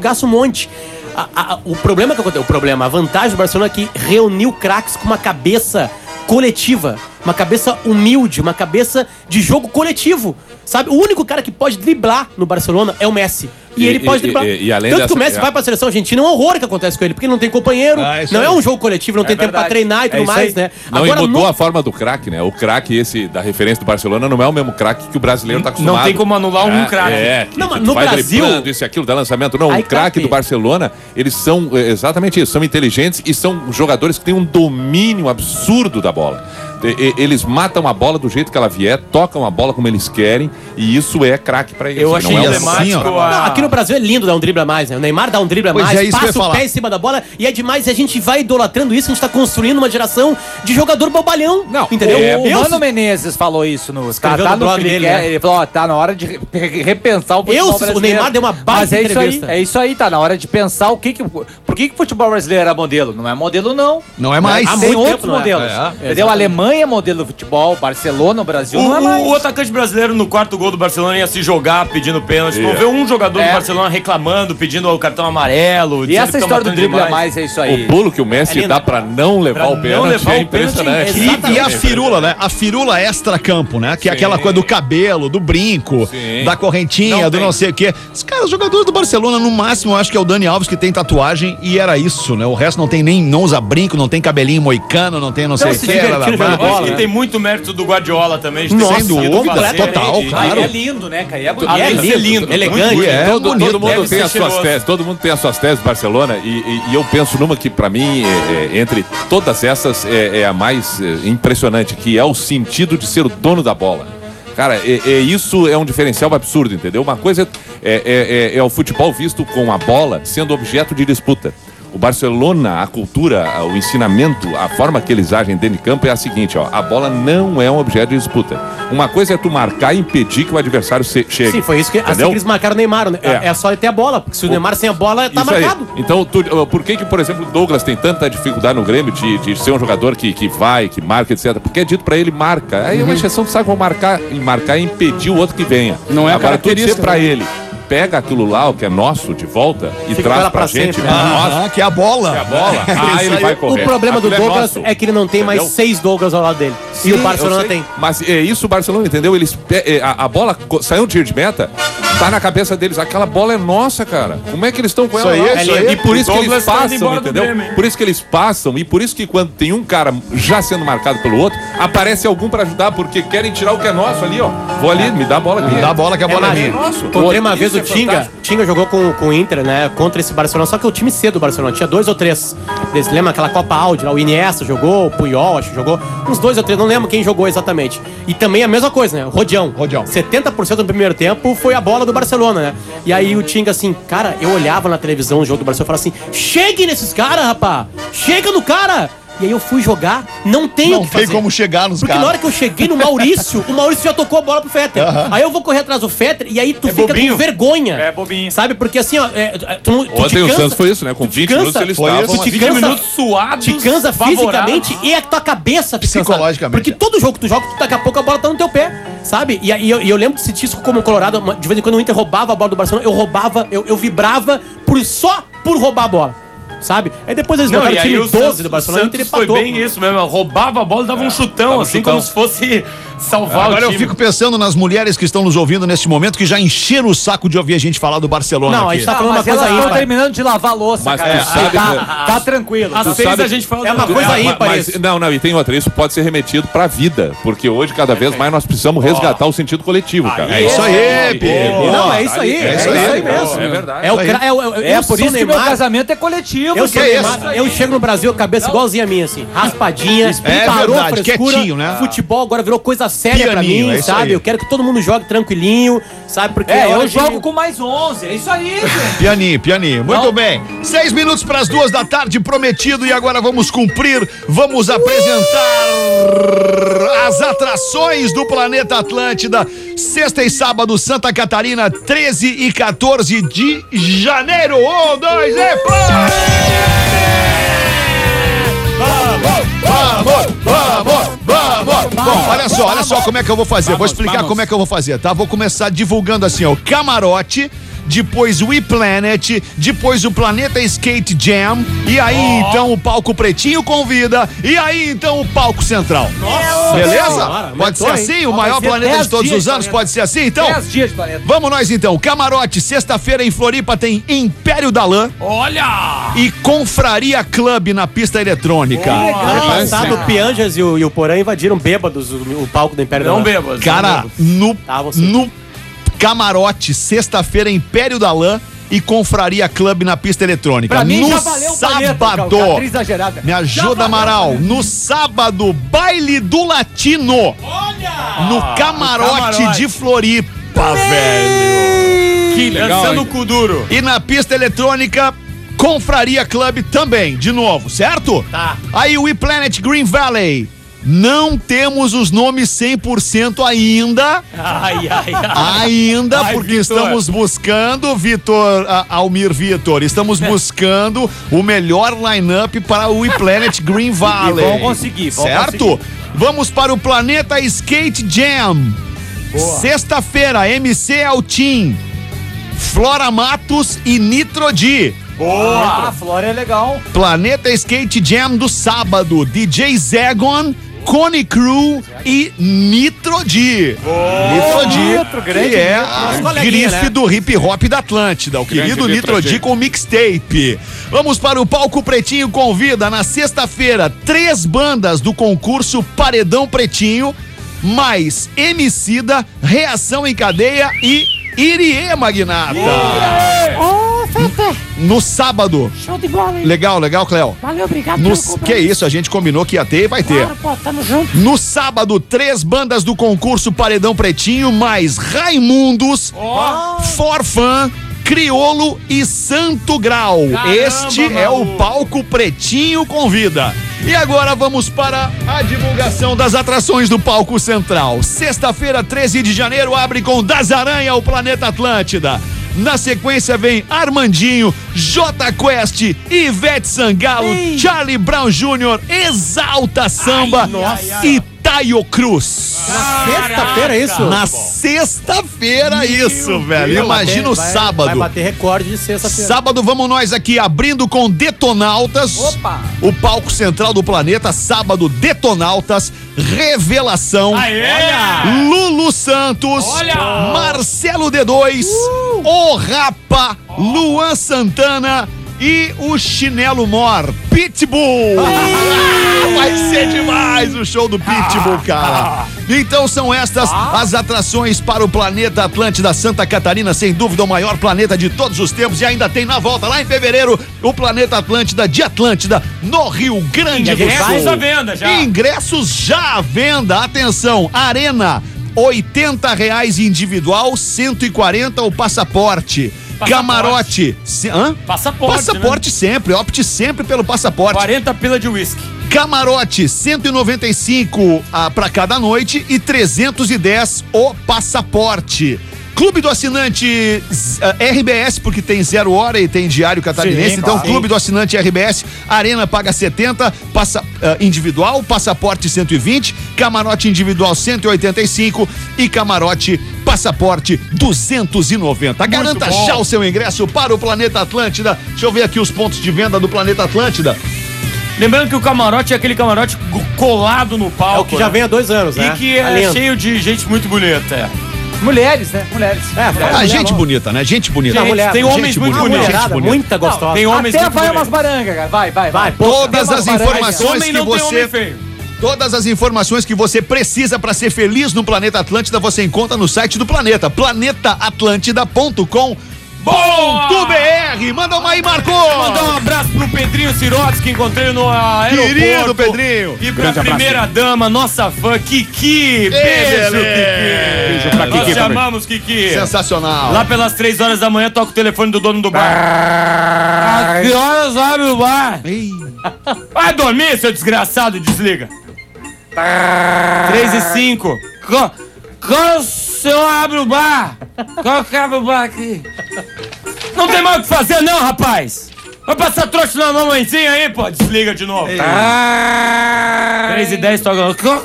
monte. O problema que aconteceu, a vantagem do Barcelona é que reuniu craques com uma cabeça coletiva, uma cabeça humilde, uma cabeça de jogo coletivo, sabe? O único cara que pode driblar no Barcelona é o Messi. E ele pode driblar. Além Tanto que o Messi vai pra seleção argentina, é um horror que acontece com ele, porque ele não tem companheiro, não é um jogo coletivo, não tem tempo pra treinar e tudo mais, né? Não, agora, e mudou a forma do craque, né? O craque esse da referência do Barcelona não é o mesmo craque que o brasileiro tá acostumado. Não tem como anular um craque. Não, mas no Brasil... Isso e aquilo, dá lançamento. Não, o craque do Barcelona, eles são exatamente isso, são inteligentes e são jogadores que têm um domínio absurdo da bola. Eles matam a bola do jeito que ela vier, tocam a bola como eles querem, e isso é craque pra eles. Eu achei emblemático. Aqui no Brasil é lindo dar um drible a mais, né? O Neymar dá um drible a mais, passa o pé em cima da bola, e é demais, e a gente vai idolatrando isso, a gente tá construindo uma geração de jogador bobalhão. Não, entendeu? O Mano Menezes falou isso no blog dele, né? Ele falou, tá na hora de repensar o futebol brasileiro. O Neymar deu uma baita entrevista. É isso aí, tá na hora de pensar por que o futebol brasileiro era modelo. Não é modelo, não. Não é mais. Tem outros modelos. Entendeu? A Alemanha é modelo do futebol, Barcelona, o Brasil não é mais. O atacante brasileiro no quarto gol do Barcelona ia se jogar pedindo pênalti. Não vê um jogador do Barcelona reclamando, pedindo o cartão amarelo. E essa história do drible a mais é isso aí. O pulo que o Messi dá pra não levar o pênalti é impressionante. E a firula, né? A firula extra-campo, né? Que é aquela coisa do cabelo, do brinco, da correntinha, do não sei o quê. Os caras, jogadores do Barcelona, no máximo, eu acho que é o Dani Alves que tem tatuagem e era isso, né? O resto não tem não usa brinco, não tem cabelinho moicano, não tem não sei o quê. Tem muito mérito do Guardiola também. Sem dúvida, total, claro. É lindo, né, cara? É lindo, elegante. Todo mundo tem as suas teses. Todo mundo tem as suas teses do Barcelona e eu penso numa que pra mim, entre todas essas, é a mais impressionante, que é o sentido de ser o dono da bola. Cara, isso é um diferencial absurdo, entendeu? Uma coisa é o futebol visto com a bola sendo objeto de disputa. O Barcelona, a cultura, o ensinamento, a forma que eles agem dentro de campo é a seguinte, ó, a bola não é um objeto de disputa. Uma coisa é tu marcar e impedir que o adversário chegue. Sim, foi isso que eles marcaram o Neymar, né? É só ele ter a bola, porque se o Neymar sem a bola, tá marcado. Aí. Então, por que, por exemplo, o Douglas tem tanta dificuldade no Grêmio de ser um jogador que vai, que marca, etc. Porque é dito pra ele, marca. Aí é uma exceção que sabe como marcar e impedir o outro que venha. Não é a característica. Agora, tu dizer pra ele, pega aquilo lá, o que é nosso, de volta, e traz pra gente. Que é a bola. Ele vai correr. O problema do Douglas é que ele não tem mais 6 Douglas ao lado dele. Sim, e o Barcelona tem. Mas é isso o Barcelona, entendeu? A bola saiu um tiro de meta, tá na cabeça deles. Aquela bola é nossa, cara. Como é que eles estão com ela? E por isso que eles passam, entendeu? Por isso que eles passam, e por isso que quando tem um cara já sendo marcado pelo outro, aparece algum pra ajudar, porque querem tirar o que é nosso ali, ó. Vou ali, me dá a bola aqui. Me dá a bola que a bola é minha. Encontrei uma vez o Tinga jogou com o Inter, né, contra esse Barcelona, só que o time cedo do Barcelona, tinha 2 ou 3. Vocês lembram aquela Copa Audi lá, o Iniesta jogou, o Puyol, acho que jogou, uns 2 ou 3, não lembro quem jogou exatamente. E também a mesma coisa, né, o Rodião. 70% do primeiro tempo foi a bola do Barcelona, né. E aí o Tinga assim, cara, eu olhava na televisão o jogo do Barcelona e falava assim, chegue nesses caras, rapá, chega no cara. E aí eu fui jogar, não tem como chegar nos caras. Porque na hora que eu cheguei no Maurício, o Maurício já tocou a bola pro Fetter. Aí eu vou correr atrás do Fetter e aí tu fica com vergonha. É bobinho. Sabe? Porque assim, ó, ontem o Santos foi isso, né? Com 20 minutos eles estavam. 20 minutos suados. Te cansa fisicamente e a tua cabeça fica psicologicamente. Porque todo jogo que tu joga, daqui a pouco a bola tá no teu pé, sabe? E eu lembro de sentir isso como Colorado, de vez em quando o Inter roubava a bola do Barcelona, eu vibrava só por roubar a bola. Sabe? Aí depois eles botaram o time 12 do Barcelona e ele foi bem isso mesmo, roubava a bola e dava um chutão, assim como se fosse salvar Agora o time. Eu fico pensando nas mulheres que estão nos ouvindo neste momento, que já encheram o saco de ouvir a gente falar do Barcelona. Não, aqui. A gente tá falando uma coisa aí. Estão terminando de lavar a louça, mas cara. Tá tranquilo. Às vezes a gente fala uma coisa aí, parece. Não, e tem outra, isso pode ser remetido pra vida, porque hoje, cada vez mais, nós precisamos resgatar o sentido coletivo, cara. É isso aí, Pedro. Não, é isso aí. É isso aí mesmo. É verdade. É por isso que meu casamento é coletivo. Eu chego no Brasil, cabeça igualzinha a minha, assim, raspadinha, parou a frescura, quietinho, né? Futebol agora virou coisa séria pra mim, sabe? Eu quero que todo mundo jogue tranquilinho, sabe? Porque eu jogo com mais 11, é isso aí, gente. Pianinho. Muito bem. 6 minutos para as 2 da tarde, prometido, e agora vamos cumprir, vamos apresentar as atrações do Planeta Atlântida, sexta e sábado, Santa Catarina, 13 e 14 de janeiro. 1, 2 e Vamos! Bom, olha só como é que eu vou fazer. Vou explicar como é que eu vou fazer, tá? Vou começar divulgando assim, ó, o camarote depois o WePlanet, depois o Planeta Skate Jam, e aí então o Palco Pretinho convida, e aí então o Palco Central. Beleza? Senhora, Pode ser aumentou, hein? assim? O Ó, maior vai ser planeta 10 de todos dias os de anos planeta. pode ser assim? Então, 10 dias de planeta. vamos nós então. Camarote, sexta-feira em Floripa tem Império da Lã Olha! e Confraria Club na pista eletrônica. Ano passado, o Pianjas e o Porã invadiram bêbados o palco do Império Não da Lã. bêbados. Cara, Tava assim. no Camarote, sexta-feira, Império da Lã e Confraria Club na pista eletrônica. Pra mim no já valeu o planeta, sábado, cara, exagerada. me ajuda, Amaral. No sábado, Baile do Latino. No Camarote de Floripa, velho. Que legal, Dançando o hein? cu duro. E na pista eletrônica, Confraria Club também, de novo, certo? Tá. Aí o WePlanet Green Valley. Não temos os nomes 100% ainda. Ai, ai, ai. Ainda, Ai, porque Vitor. estamos buscando, Almir Vitor, estamos buscando o melhor line-up para o WePlanet Green Valley. E vão conseguir, vão certo? conseguir. Vamos para o Planeta Skate Jam. Sexta-feira, MC Altim, Flora Matos e Nitrodi. Boa! A Flora é legal. Planeta Skate Jam do sábado, DJ Zegon, Cone Crew e Nitrodi. Nitrodi, Nitro, grande que é Nitro. a Nosso coleguinha, grife né? do hip hop da Atlântida, o querido Nitrodi Nitrodi. com mixtape. Vamos para o Palco Pretinho Convida na sexta-feira, 3 bandas do concurso Paredão Pretinho, mais Emicida, Reação em Cadeia e Irie Magnata. No sábado. Show de bola, hein? Legal, Cléo. Valeu, obrigado No, pelo que compromisso. isso, a gente combinou que ia ter e vai ter. Claro, pô, tamo junto. No sábado, 3 bandas do concurso Paredão Pretinho, mais Raimundos, Forfã, Criolo e Santo Grau. Este é o Palco Pretinho Convida. E agora vamos para a divulgação das atrações do Palco Central. Sexta-feira, 13 de janeiro, abre com Das Aranha, o Planeta Atlântida. Na sequência vem Armandinho, J Quest, Ivete Sangalo, Charlie Brown Jr., Exalta Samba e Taio Cruz. Sexta-feira, isso? Na sexta-feira, isso, velho. Imagina o Vai sábado. bater recorde de sexta-feira. Sábado vamos nós aqui abrindo com Detonautas. Opa! O palco central do planeta, sábado, Detonautas, Revelação. Lulu Santos. Marcelo D2. O Rapa. Luan Santana. E o Chinelo Mor. Pitbull. Vai ser demais o show do Pitbull, cara. Então são estas as atrações para o Planeta Atlântida Santa Catarina, sem dúvida o maior planeta de todos os tempos, e ainda tem na volta, lá em fevereiro, o Planeta Atlântida de Atlântida, no Rio Grande do Ingressos Sul. à venda já. Ingressos já à venda. Atenção, Arena, R$80 individual, 140 o passaporte. Camarote. Passaporte sempre, opte sempre pelo passaporte. 40 pila de uísque. Camarote, 195 para cada noite e 310 o passaporte. Clube do Assinante RBS, porque tem 0 hora e tem diário catarinense. Sim, Então, claro. Clube do Assinante RBS, Arena paga 70, individual, passaporte 120, camarote individual 185 e camarote passaporte 290. Garanta já o seu ingresso para o Planeta Atlântida. Deixa eu ver aqui os pontos de venda do Planeta Atlântida. Lembrando que o camarote é aquele camarote colado no palco. É o que já vem há 2 anos, né? E que Tá é lindo. cheio de gente muito bonita. Mulheres, né? Mulheres. Gente bonita, né? Gente bonita. Não, mulher, tem gente homens muito bonita, bonitos. gente Mulherada, bonita. muita gostosa. Tem homens Até muito vai bonitos. umas barangas, cara. Vai. Todas Tem as umas barangas. informações Homem que não tem homem você feio. Todas as informações que você precisa para ser feliz no Planeta Atlântida você encontra no site do Planeta, planetaatlântida.com.br. Manda uma aí, Marco! Mandar um abraço pro Pedrinho Sirotes, que encontrei no aeroporto. Querido Pedrinho. E pra primeira dama, nossa fã, Kiki. Beijo, Kiki. Beijo pra Kiki Nós te também. amamos, Kiki. Sensacional. Lá pelas 3 horas da manhã, toca o telefone do dono do bar. A que horas abre o bar? Vai dormir, seu desgraçado, desliga. 3h05. Quando o senhor abre o bar? Qual que abre o bar aqui? Não tem mais o que fazer não, rapaz. Vai passar trouxa na mamãezinha aí, pô. Desliga de novo. 3h10, toca.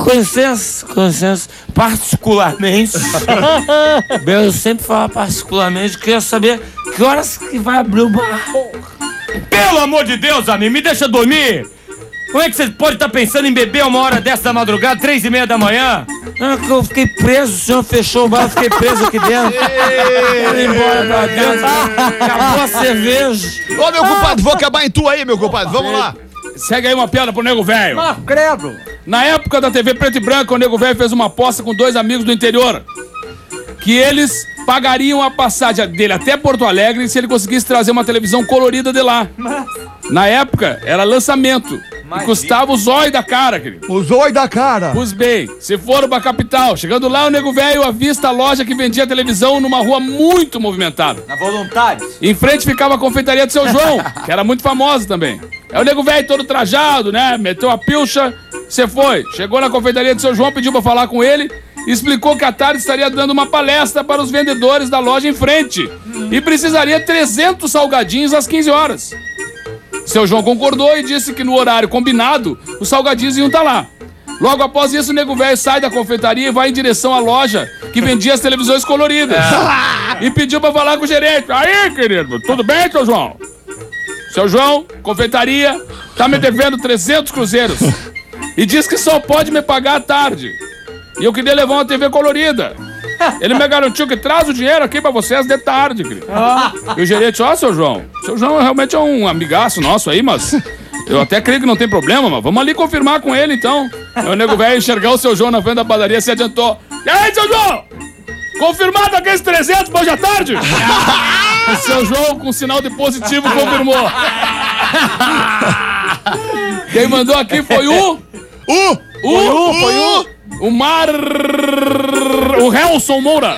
Com licença, particularmente, eu sempre falo particularmente, queria saber que horas que vai abrir o bar. Pelo amor de Deus, amigo, me deixa dormir! Como é que você pode estar pensando em beber uma hora dessa da madrugada, 3h30 da manhã? É que eu fiquei preso, o senhor fechou o bar, eu fiquei preso aqui dentro. Fui embora pra dentro, acabou a cerveja. Ô, meu compadre, vou acabar em tu aí, meu compadre, vamos lá. Segue aí uma piada pro Nego Velho. Credo! Na época da TV Preto e Branco, o Nego Velho fez uma aposta com 2 amigos do interior. Que eles pagariam a passagem dele até Porto Alegre se ele conseguisse trazer uma televisão colorida de lá. Na época, era lançamento. E custava o zóio da cara, querido. O zóio da cara. Pois bem, se foram pra capital. Chegando lá, o Nego Velho avista a loja que vendia televisão numa rua muito movimentada. Na Voluntários. Em frente ficava a confeitaria do Seu João, que era muito famosa também. Aí o Nego Velho todo trajado, né? Meteu a pilcha, você foi. Chegou na confeitaria do Seu João, pediu pra falar com ele. Explicou que à tarde estaria dando uma palestra para os vendedores da loja em frente. E precisaria 300 salgadinhos às 15 horas. Seu João concordou e disse que no horário combinado, os salgadinhos iam estar lá. Logo após isso, o Nego Velho sai da confeitaria e vai em direção à loja que vendia as televisões coloridas. E pediu pra falar com o gerente. Aí, querido, tudo bem, seu João? Seu João, confeitaria, tá me devendo 300 cruzeiros. E diz que só pode me pagar à tarde. E eu queria levar uma TV colorida. Ele me garantiu que traz o dinheiro aqui pra vocês de tarde, querido. E o gerente, seu João realmente é um amigaço nosso aí, mas eu até creio que não tem problema, mas vamos ali confirmar com ele, então. Aí o Nego Velho enxergar o Seu João na frente da padaria se adiantou. E aí, Seu João? Confirmado aqueles 300 hoje à tarde? O Seu João, com sinal de positivo, confirmou. Quem mandou aqui foi o Helson Moura.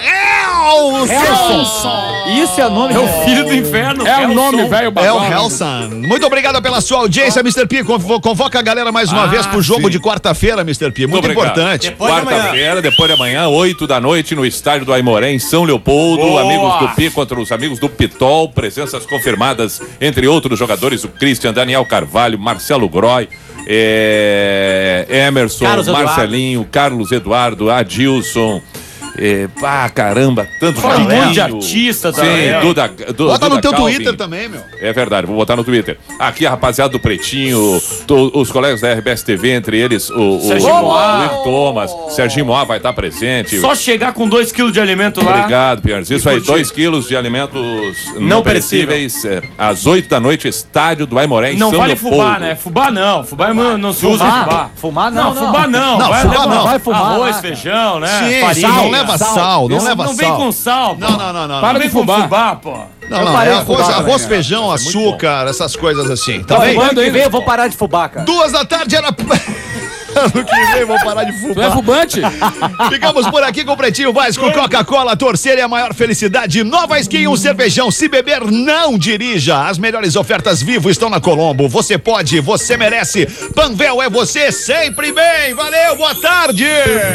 Isso é nome. É o filho do inferno. É o nome, velho. É o Helson. Muito obrigado pela sua audiência, Mr. P. Convoca a galera mais uma vez pro jogo de quarta-feira, Mr. P. Muito importante. Quarta-feira, depois de amanhã, 8 da noite, no estádio do Aimoré, em São Leopoldo. Boa. Amigos do Pi contra os amigos do Pitol. Presenças confirmadas, entre outros jogadores, o Christian, Daniel Carvalho, Marcelo Groy, Emerson, Carlos Marcelinho, Carlos Eduardo, Adilson. Caramba, tantos Fala um monte de artista também. Sim, Bota no teu Calvin. Twitter também, meu. É verdade, vou botar no Twitter. Aqui a rapaziada do Pretinho, os colegas da RBS TV, entre eles o Luiz Thomas, Serginho Moá vai estar presente. Só chegar com 2 quilos de alimento lá. Obrigado, Pierres. Isso aí, 2 quilos de alimentos não perecíveis. Às 8 da noite, estádio do Aimoré em Não São vale Leopoldo. fubá, né? Fubá não. Fubá não se usa em fubá. Fumar Não, fubá não. Não, fubá não. Vai fumar Arroz, lá, feijão, né? Sim, Farinha. não leva sal, não leva Não vem sal. com sal, pô. Não. Para Não de vem com fubá. fubá, pô. Não, é arroz, feijão, açúcar, essas coisas assim. Tá bem? Ano que vem eu vou parar de fubá, cara. 2 da tarde era... Ano que vem vou parar de Tu é fumar. fubante? Ficamos por aqui com o Pretinho Básico, Coca-Cola, torcer é a maior felicidade. Nova Skin, um cervejão. Se beber, não dirija. As melhores ofertas Vivo estão na Colombo. Você pode, você merece. Panvel é você sempre bem. Valeu, boa tarde.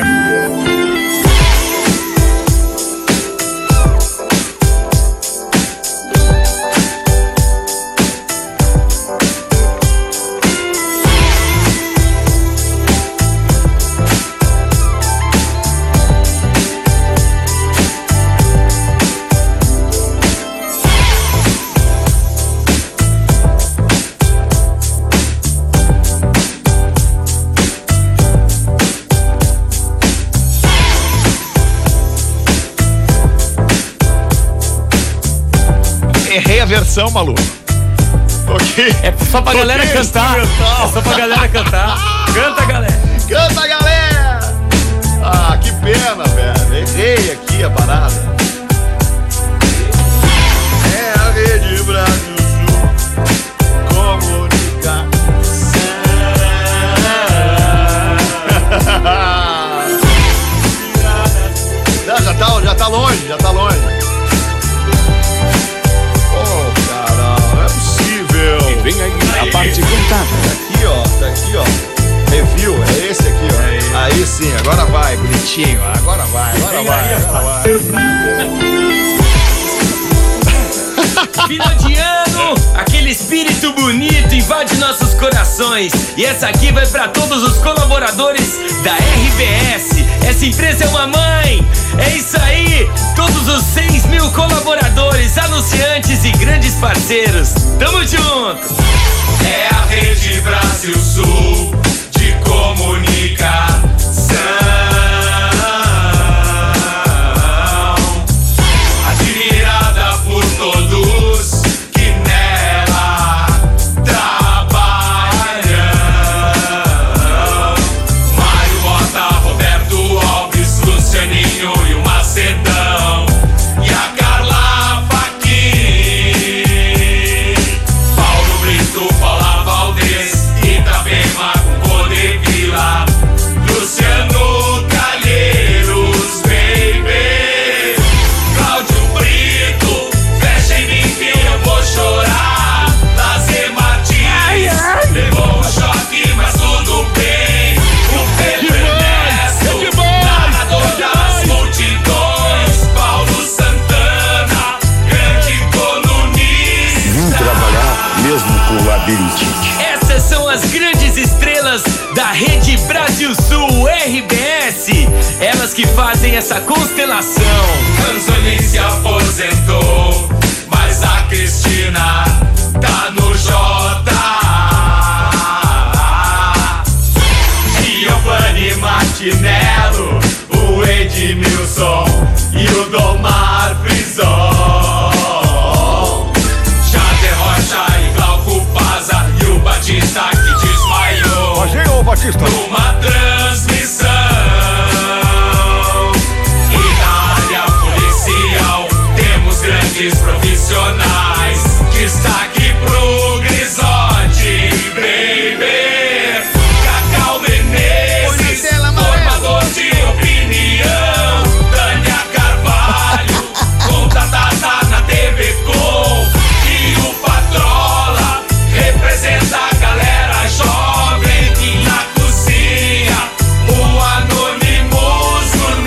Errei a versão, maluco. Ok. É só pra galera cantar. É só pra galera cantar. Canta, galera. Canta, galera! Ah, que pena, velho. Errei aqui a parada. É a Rede Brasil Comunicação. Já tá longe, já tá longe. Vem aí a parte cantada. Tá aqui, ó. Review, é esse aqui, ó. Aí sim, agora vai, bonitinho. Agora vai. Final de ano, aquele espírito bonito invade nossos corações. E essa aqui vai pra todos os colaboradores da RBS. Essa empresa é uma mãe. É isso aí, todos os 6 mil colaboradores, anunciantes e grandes parceiros. Tamo junto! É a Rede Brasil Sul de comunicação, admirada por todos que nela trabalham. Mário Mota, Roberto Alves, Lucianinho e o Macedão, e a Carla Paquim, Paulo Brito, Paula Valdez, Itapema com Codevila, Luciano Calheiros, baby, Cláudio Brito, fecha em mim que eu vou chorar, Lazer Martins, levou um choque, mas tudo bem, o Pedro Ernesto, narrador das multidões, Paulo Santana, grande colunista. Vim trabalhar mesmo com labirintite. Essas são as grandes estrelas da Rede Brasil Sul RBS. Elas que fazem essa constelação. Anzolin se aposentou, mas a Cristina tá no J. Giovanni Martinello, o Edmilson e o Domar Frison, Jader Rocha e Glauco Paza e o Batista que desmaiou numa transmissão. E na área policial temos grandes profissionais. Destaque pro Grisotti, baby, Cacau Menezes, formador de opinião, Tânia Carvalho, contratada na TV Com, e o Patrola representa a galera jovem que na cozinha, o Anonymous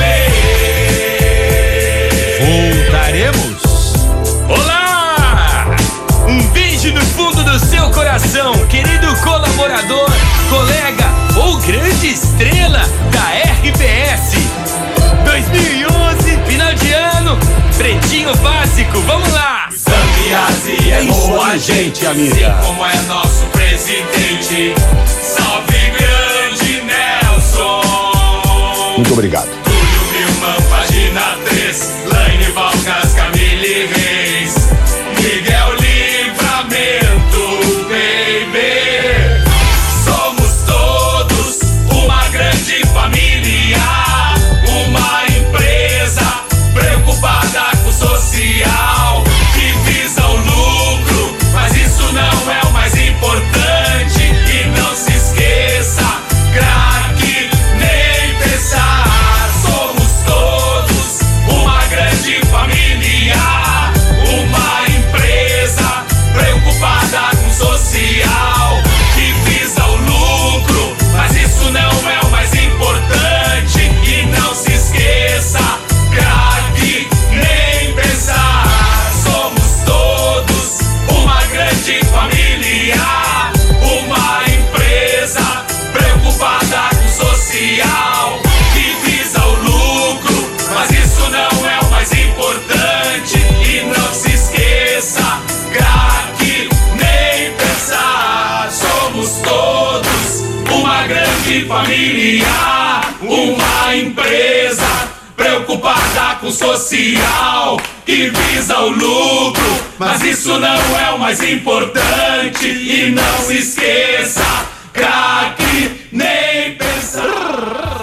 Gourmet. Voltaremos. Olá! Um beijo no fundo do seu coração, querido colaborador, colega ou grande estrela da RBS. 2011, final de ano, Pretinho Básico, vamos lá! Zambiase é boa gente, amiga. Assim como é nosso presidente. Salve, grande Nelson. Muito obrigado. Túlio Milman, página 3, Laine Valcas, Camille Reis, Miguel Livramento, baby. Somos todos uma grande família, uma empresa preocupada com o social, que visa o lucro, mas isso não é o mais importante. E não se esqueça, craque, nem pensar. Somos todos uma grande família, uma empresa preocupada com o social, que visa o lucro, mas isso não é o mais importante. E não se esqueça, craque, nem pensar. Somos todos uma grande família, uma empresa preocupada com o social, que visa o lucro, mas isso não é o mais importante. E não se esqueça, craque, nem pensar. Somos todos uma grande família, uma empresa preocupada com o social, que visa o lucro, mas isso não é o mais importante. E não se esqueça, craque, nem pensar.